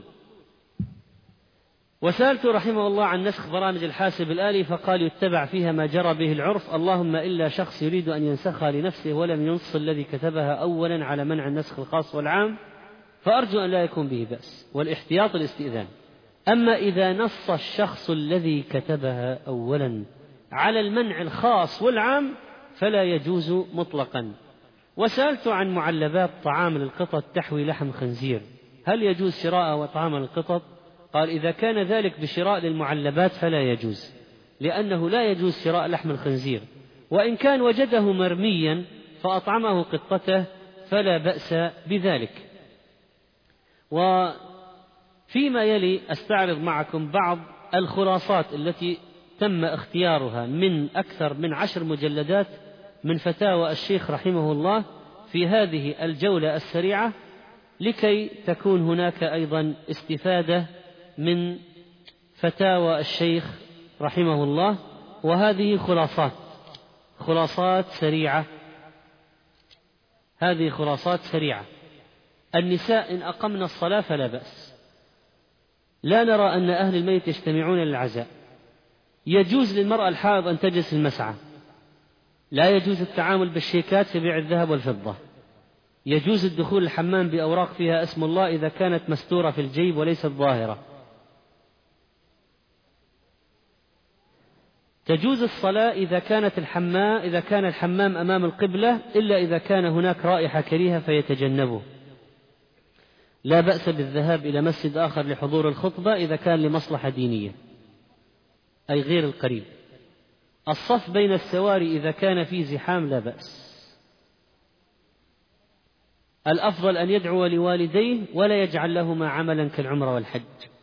وسألت رحمه الله عن نسخ برامج الحاسب الآلي، فقال يتبع فيها ما جرى به العرف، اللهم إلا شخص يريد أن ينسخها لنفسه ولم ينص الذي كتبها أولا على منع النسخ الخاص والعام، فأرجو أن لا يكون به بأس، والاحتياط الاستئذان. أما إذا نص الشخص الذي كتبها أولا على المنع الخاص والعام فلا يجوز مطلقا. وسألت عن معلبات طعام للقطط تحوي لحم خنزير، هل يجوز شراء وطعام القطط؟ قال إذا كان ذلك بشراء للمعلبات فلا يجوز، لأنه لا يجوز شراء لحم الخنزير، وإن كان وجده مرميا فأطعمه قطته فلا بأس بذلك. وفيما يلي أستعرض معكم بعض الخلاصات التي تم اختيارها من أكثر من 10 مجلدات من فتاوى الشيخ رحمه الله في هذه الجولة السريعة، لكي تكون هناك أيضا استفادة من فتاوى الشيخ رحمه الله. وهذه خلاصات سريعة، هذه خلاصات سريعة. النساء إن أقمن الصلاة فلا بأس، لا نرى أن أهل الميت يجتمعون للعزاء، يجوز للمرأة الحائض أن تجلس المسعى، لا يجوز التعامل بالشيكات في بيع الذهب والفضة، يجوز الدخول الحمام بأوراق فيها اسم الله إذا كانت مستورة في الجيب وليست ظاهرة، تجوز الصلاة إذا كان الحمام أمام القبلة إلا إذا كان هناك رائحة كريهة فيتجنبه، لا بأس بالذهاب إلى مسجد آخر لحضور الخطبة إذا كان لمصلحة دينية أي غير القريب، الصف بين السواري إذا كان فيه زحام لا بأس، الأفضل أن يدعو لوالديه ولا يجعل لهما عملا كالعمرة والحج،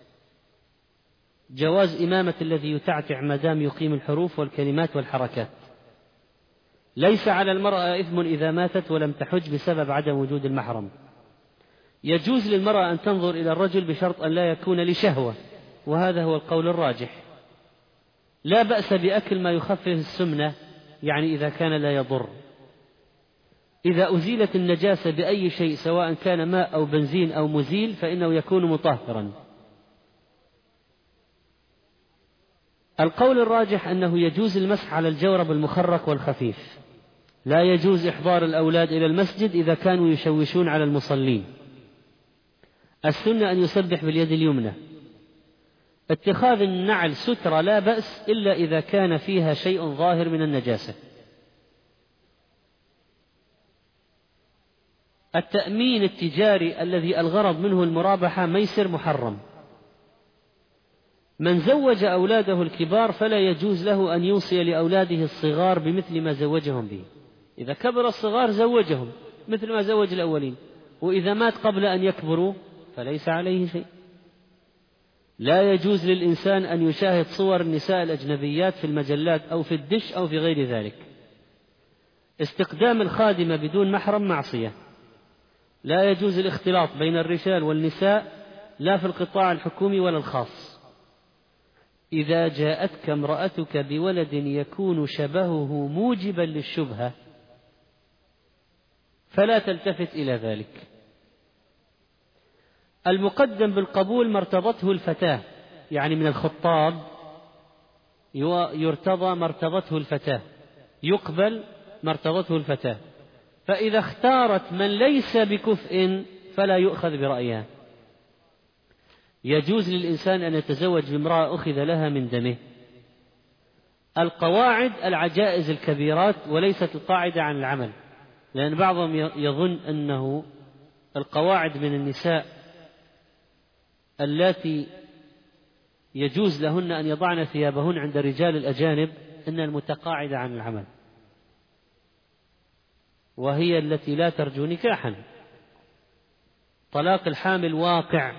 جواز إمامة الذي يتعتع ما دام يقيم الحروف والكلمات والحركات، ليس على المرأة إثم إذا ماتت ولم تحج بسبب عدم وجود المحرم، يجوز للمرأة أن تنظر إلى الرجل بشرط أن لا يكون لشهوة، وهذا هو القول الراجح، لا بأس بأكل ما يخفف السمنة يعني إذا كان لا يضر، إذا أزيلت النجاسة بأي شيء سواء كان ماء أو بنزين أو مزيل فإنه يكون مطهرا. القول الراجح أنه يجوز المسح على الجورب المخرق والخفيف، لا يجوز إحضار الأولاد إلى المسجد إذا كانوا يشوشون على المصلين، السنة أن يسبح باليد اليمنى، اتخاذ النعل سترة لا بأس إلا إذا كان فيها شيء ظاهر من النجاسة، التأمين التجاري الذي الغرض منه المرابحة ميسر محرم، من زوج أولاده الكبار فلا يجوز له أن يوصي لأولاده الصغار بمثل ما زوجهم به، إذا كبر الصغار زوجهم مثل ما زوج الأولين، وإذا مات قبل أن يكبروا فليس عليه شيء، لا يجوز للإنسان أن يشاهد صور النساء الأجنبيات في المجلات أو في الدش أو في غير ذلك، استقدام الخادمة بدون محرم معصية، لا يجوز الاختلاط بين الرجال والنساء لا في القطاع الحكومي ولا الخاص، إذا جاءتك امرأتك بولد يكون شبهه موجبا للشبهة فلا تلتفت إلى ذلك. المقدم بالقبول ما ارتضته الفتاة، يعني من الخطاب يرتضى ما ارتضته الفتاة، يقبل ما ارتضته الفتاة، فإذا اختارت من ليس بكفء فلا يؤخذ برأيها. يجوز للإنسان أن يتزوج بامرأة أخذ لها من دمه. القواعد العجائز الكبيرات وليست القاعدة عن العمل، لأن بعضهم يظن أنه القواعد من النساء التي يجوز لهن أن يضعن ثيابهن عند الرجال الأجانب أن المتقاعدة عن العمل، وهي التي لا ترجو نكاحا. طلاق الحامل واقع،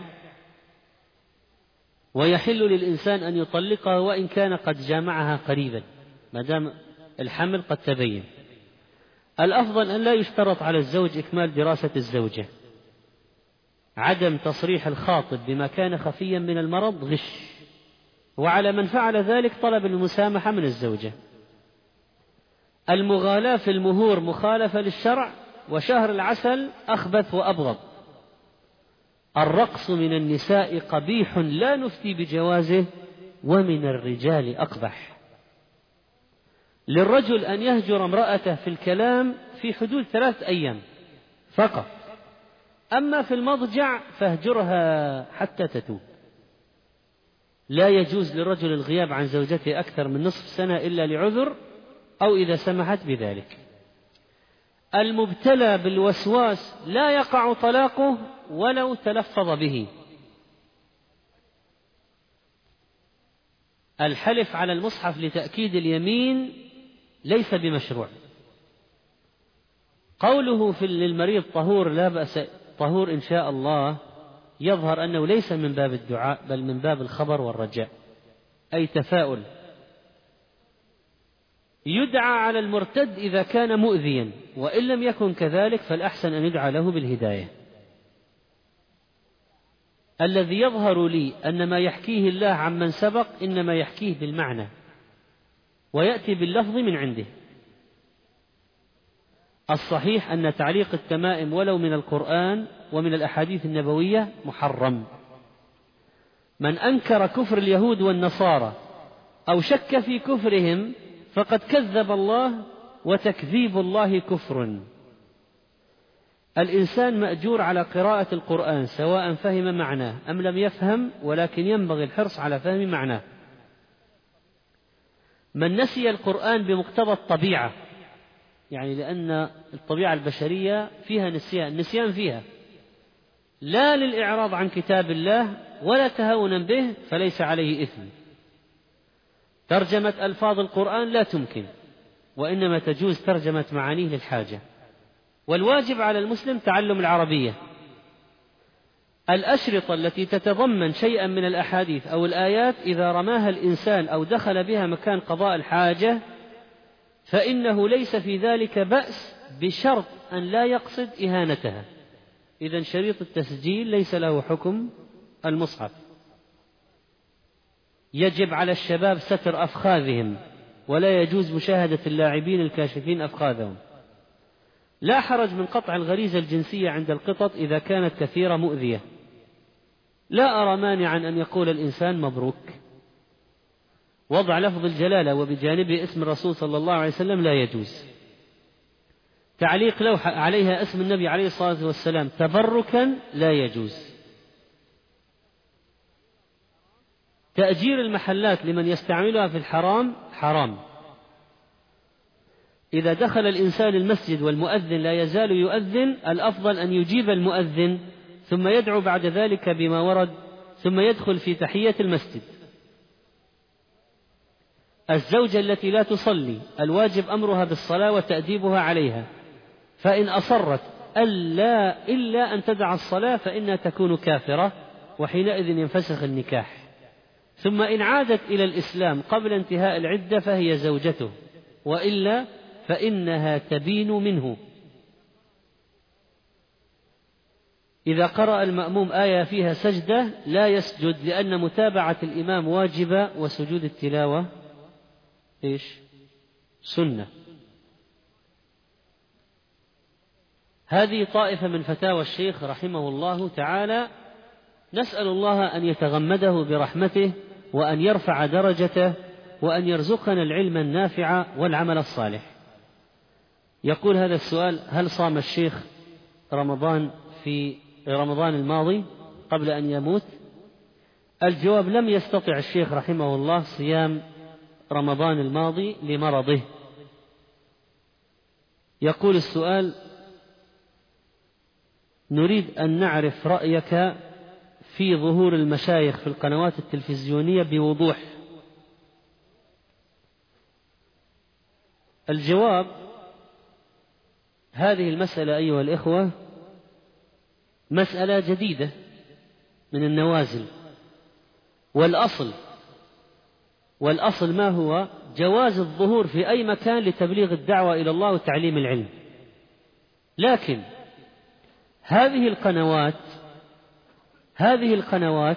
ويحل للإنسان أن يطلقها وإن كان قد جامعها قريبا ما دام الحمل قد تبين. الأفضل أن لا يشترط على الزوج إكمال دراسة الزوجة. عدم تصريح الخاطب بما كان خفيا من المرض غش، وعلى من فعل ذلك طلب المسامحة من الزوجة. المغالاة في المهور مخالفة للشرع، وشهر العسل أخبث وأبغض. الرقص من النساء قبيح لا نفتي بجوازه، ومن الرجال أقبح. للرجل أن يهجر امرأته في الكلام في حدود 3 أيام فقط، أما في المضجع فاهجرها حتى تتوب. لا يجوز للرجل الغياب عن زوجته أكثر من نصف سنة إلا لعذر أو إذا سمحت بذلك. المبتلى بالوسواس لا يقع طلاقه ولو تلفظ به. الحلف على المصحف لتأكيد اليمين ليس بمشروع. قوله للمريض طهور لا بأس، طهور إن شاء الله، يظهر أنه ليس من باب الدعاء بل من باب الخبر والرجاء، أي تفاؤل. يدعى على المرتد إذا كان مؤذيا، وإن لم يكن كذلك فالأحسن أن يدعى له بالهداية. الذي يظهر لي أن ما يحكيه الله عمن سبق إنما يحكيه بالمعنى ويأتي باللفظ من عنده. الصحيح أن تعليق التمائم ولو من القرآن ومن الأحاديث النبوية محرم. من أنكر كفر اليهود والنصارى أو شك في كفرهم فقد كذب الله، وتكذيب الله كفر. الإنسان مأجور على قراءة القرآن سواء فهم معناه أم لم يفهم، ولكن ينبغي الحرص على فهم معناه. من نسي القرآن بمقتضى الطبيعة، يعني لأن الطبيعة البشرية فيها النسيان فيها، لا للإعراض عن كتاب الله ولا تهاونا به، فليس عليه إثم. ترجمة ألفاظ القرآن لا تمكن، وإنما تجوز ترجمة معانيه للحاجة. والواجب على المسلم تعلم العربية. الأشرطة التي تتضمن شيئا من الأحاديث أو الآيات إذا رماها الإنسان أو دخل بها مكان قضاء الحاجة فإنه ليس في ذلك بأس، بشرط أن لا يقصد إهانتها. إذن شريط التسجيل ليس له حكم المصحف. يجب على الشباب ستر أفخاذهم، ولا يجوز مشاهدة اللاعبين الكاشفين أفخاذهم. لا حرج من قطع الغريزة الجنسية عند القطط إذا كانت كثيرة مؤذية. لا أرى مانعا أن يقول الإنسان مبروك. وضع لفظ الجلالة وبجانبه اسم الرسول صلى الله عليه وسلم لا يجوز. تعليق لوحة عليها اسم النبي عليه الصلاة والسلام تبركا لا يجوز. تأجير المحلات لمن يستعملها في الحرام حرام. إذا دخل الإنسان المسجد والمؤذن لا يزال يؤذن، الأفضل أن يجيب المؤذن ثم يدعو بعد ذلك بما ورد، ثم يدخل في تحية المسجد. الزوجة التي لا تصلي الواجب أمرها بالصلاة وتأديبها عليها، فإن أصرت إلا أن تدع الصلاة فإنها تكون كافرة، وحينئذ ينفسخ النكاح. ثم إن عادت إلى الإسلام قبل انتهاء العدة فهي زوجته، وإلا فإنها تبين منه. إذا قرأ المأموم آية فيها سجدة لا يسجد، لأن متابعة الإمام واجبة وسجود التلاوة سنة. هذه طائفة من فتاوى الشيخ رحمه الله تعالى، نسأل الله أن يتغمده برحمته وأن يرفع درجته وأن يرزقنا العلم النافع والعمل الصالح. يقول هذا السؤال: هل صام الشيخ رمضان في رمضان الماضي قبل أن يموت؟ الجواب: لم يستطع الشيخ رحمه الله صيام رمضان الماضي لمرضه. يقول السؤال: نريد أن نعرف رأيك في ظهور المشايخ في القنوات التلفزيونية بوضوح. الجواب: هذه المسألة أيها الإخوة مسألة جديدة من النوازل، والأصل ما هو؟ جواز الظهور في أي مكان لتبليغ الدعوة إلى الله وتعليم العلم. لكن هذه القنوات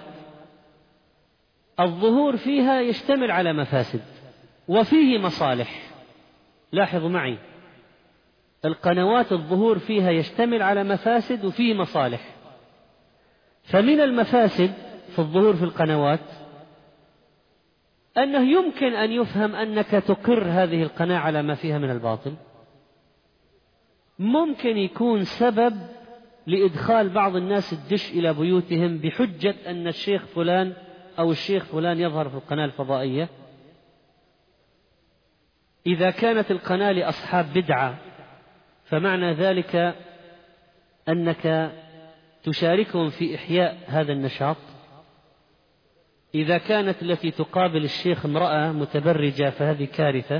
الظهور فيها يشتمل على مفاسد وفيه مصالح. لاحظوا معي، القنوات الظهور فيها يشتمل على مفاسد وفيه مصالح. فمن المفاسد في الظهور في القنوات أنه يمكن أن يفهم أنك تقر هذه القناة على ما فيها من الباطل، ممكن يكون سبب لإدخال بعض الناس الدش إلى بيوتهم بحجة أن الشيخ فلان أو الشيخ فلان يظهر في القناة الفضائية. إذا كانت القناة لأصحاب بدعة فمعنى ذلك أنك تشاركهم في إحياء هذا النشاط. إذا كانت التي تقابل الشيخ امرأة متبرجة فهذه كارثة.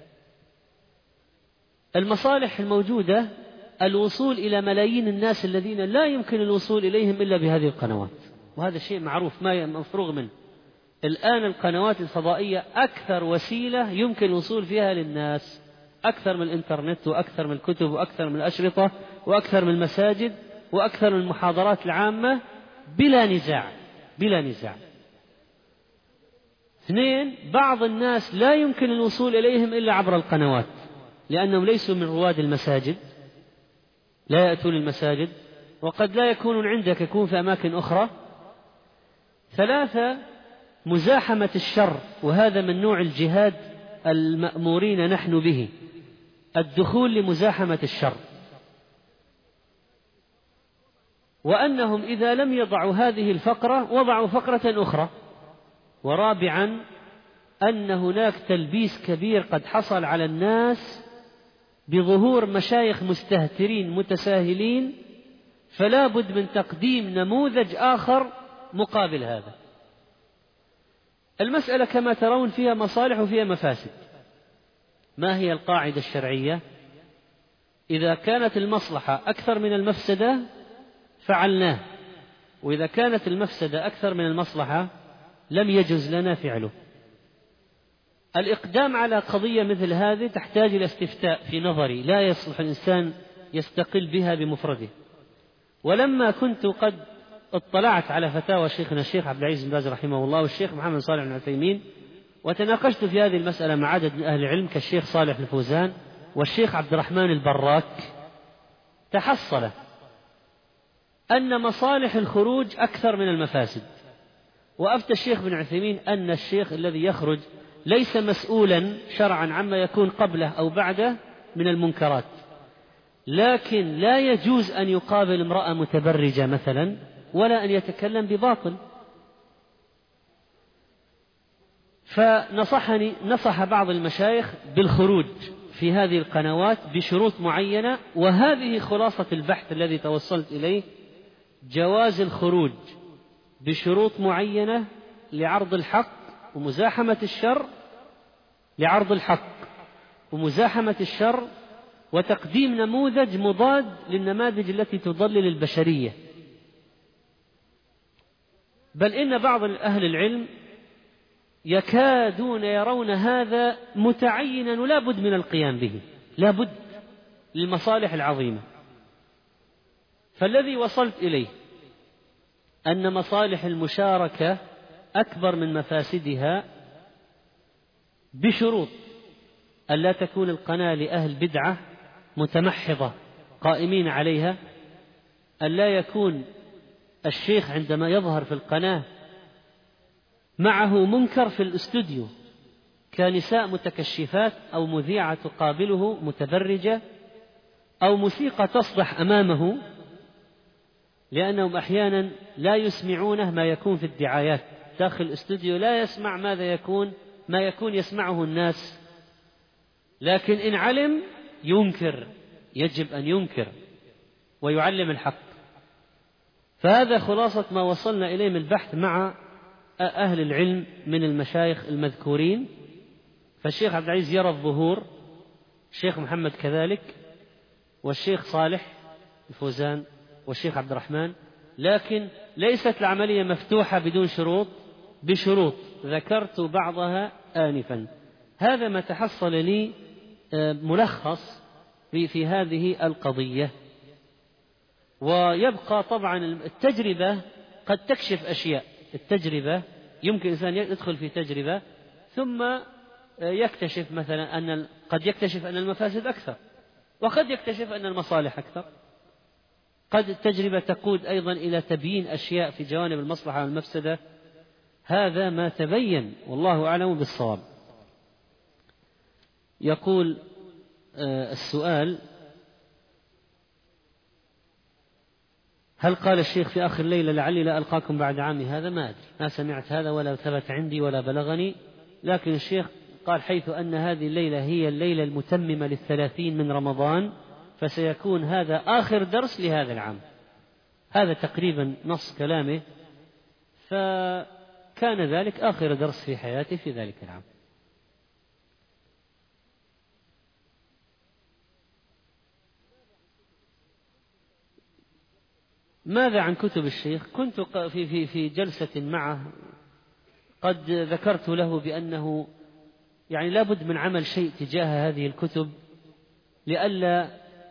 المصالح الموجودة الوصول إلى ملايين الناس الذين لا يمكن الوصول إليهم إلا بهذه القنوات، وهذا شيء معروف ما مفروغ منه. الآن القنوات الفضائية أكثر وسيلة يمكن الوصول فيها للناس، أكثر من الإنترنت وأكثر من الكتب وأكثر من الأشرطة وأكثر من المساجد وأكثر من المحاضرات العامة، بلا نزاع. اثنين: بعض الناس لا يمكن الوصول إليهم إلا عبر القنوات، لأنهم ليسوا من رواد المساجد، لا يأتون المساجد، وقد لا يكونون عندك، يكون في أماكن أخرى. ثلاثة: مزاحمة الشر، وهذا من نوع الجهاد المأمورين نحن به، الدخول لمزاحمة الشر، وأنهم إذا لم يضعوا هذه الفقرة وضعوا فقرة أخرى. ورابعا: أن هناك تلبيس كبير قد حصل على الناس بظهور مشايخ مستهترين متساهلين، فلا بد من تقديم نموذج آخر مقابل هذا. المسألة كما ترون فيها مصالح وفيها مفاسد. ما هي القاعدة الشرعية؟ إذا كانت المصلحة أكثر من المفسدة فعلناه، وإذا كانت المفسدة أكثر من المصلحة لم يجوز لنا فعله. الإقدام على قضية مثل هذه تحتاج إلى استفتاء في نظري، لا يصلح الإنسان يستقل بها بمفرده. ولما كنت قد اطلعت على فتاوى شيخنا الشيخ عبد العزيز بن باز رحمه الله والشيخ محمد صالح بن عثيمين، وتناقشت في هذه المسألة مع عدد من أهل العلم كالشيخ صالح الفوزان والشيخ عبد الرحمن البراك، تحصل أن مصالح الخروج أكثر من المفاسد. وأفتى الشيخ بن عثيمين أن الشيخ الذي يخرج ليس مسؤولا شرعا عما يكون قبله أو بعده من المنكرات، لكن لا يجوز أن يقابل امرأة متبرجة مثلا ولا أن يتكلم بباطل. فنصح بعض المشايخ بالخروج في هذه القنوات بشروط معينة، وهذه خلاصة البحث الذي توصلت إليه: جواز الخروج بشروط معينة لعرض الحق ومزاحمة الشر، لعرض الحق ومزاحمة الشر، وتقديم نموذج مضاد للنماذج التي تضلل البشرية. بل إن بعض أهل العلم يكادون يرون هذا متعينا ولا بد من القيام به، لا بد للمصالح العظيمة. فالذي وصلت إليه أن مصالح المشاركة أكبر من مفاسدها، بشروط: ألا تكون القناة لأهل بدعة متمحضة قائمين عليها، ألا يكون الشيخ عندما يظهر في القناة معه منكر في الاستوديو كنساء متكشفات أو مذيعة تقابله متبرجة أو موسيقى تصدح أمامه، لأنهم أحيانا لا يسمعونه ما يكون في الدعايات داخل الاستوديو، لا يسمع ما يكون يسمعه الناس، لكن إن علم ينكر، يجب أن ينكر ويعلم الحق. فهذا خلاصة ما وصلنا إليه من البحث مع أهل العلم من المشايخ المذكورين. فالشيخ عبد العزيز يرى الظهور، الشيخ محمد كذلك، والشيخ صالح الفوزان، والشيخ عبد الرحمن، لكن ليست العملية مفتوحة بدون شروط، بشروط ذكرت بعضها آنفا. هذا ما تحصل لي ملخص في هذه القضية. ويبقى طبعا التجربة قد تكشف أشياء، التجربة يمكن إنسان يدخل في تجربة ثم يكتشف مثلا قد يكتشف أن المفاسد أكثر، وقد يكتشف أن المصالح أكثر. قد التجربة تقود أيضا إلى تبيين أشياء في جوانب المصلحة والمفسدة. هذا ما تبين، والله أعلم بالصواب. يقول السؤال: هل قال الشيخ في آخر الليلة لعلي لا ألقاكم بعد عامي هذا؟ ما أدري، ما سمعت هذا ولا ثبت عندي ولا بلغني، لكن الشيخ قال حيث أن هذه الليلة هي الليلة المتممة ل30 من رمضان فسيكون هذا آخر درس لهذا العام. هذا تقريبا نص كلامه، فكان ذلك آخر درس في حياته في ذلك العام. ماذا عن كتب الشيخ؟ كنت في جلسة معه قد ذكرت له بأنه يعني لابد من عمل شيء تجاه هذه الكتب لئلا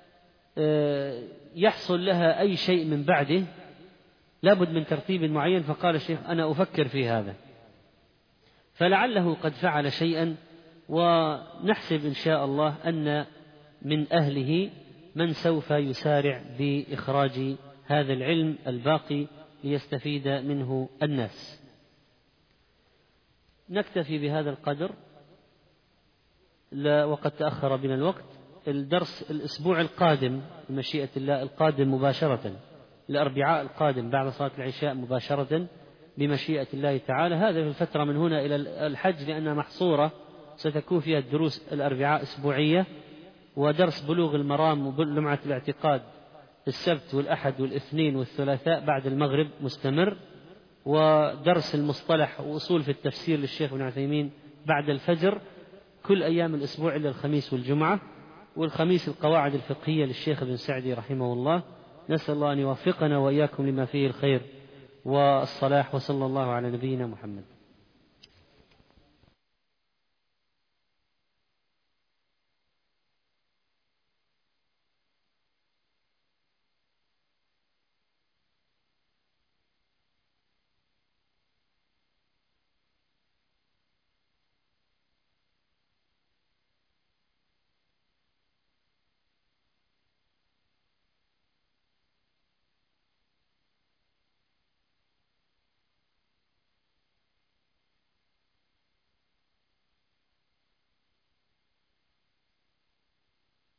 يحصل لها أي شيء من بعده، لابد من ترتيب معين. فقال الشيخ: أنا أفكر في هذا، فلعله قد فعل شيئا، ونحسب إن شاء الله أن من أهله من سوف يسارع بإخراج هذا العلم الباقي ليستفيد منه الناس. نكتفي بهذا القدر وقد تأخر بنا الوقت. الدرس الأسبوع القادم بمشيئة الله القادم مباشرة، الأربعاء القادم بعد صلاة العشاء مباشرة بمشيئة الله تعالى. هذا في الفترة من هنا إلى الحج لأنها محصورة، ستكون فيها الدروس الأربعاء أسبوعية، ودرس بلوغ المرام ولمعة الاعتقاد السبت والأحد والاثنين والثلاثاء بعد المغرب مستمر، ودرس المصطلح وأصول في التفسير للشيخ ابن عثيمين بعد الفجر كل أيام الأسبوع إلا الخميس والجمعة، والخميس القواعد الفقهية للشيخ ابن سعدي رحمه الله. نسأل الله أن يوفقنا وإياكم لما فيه الخير والصلاح، وصلى الله على نبينا محمد.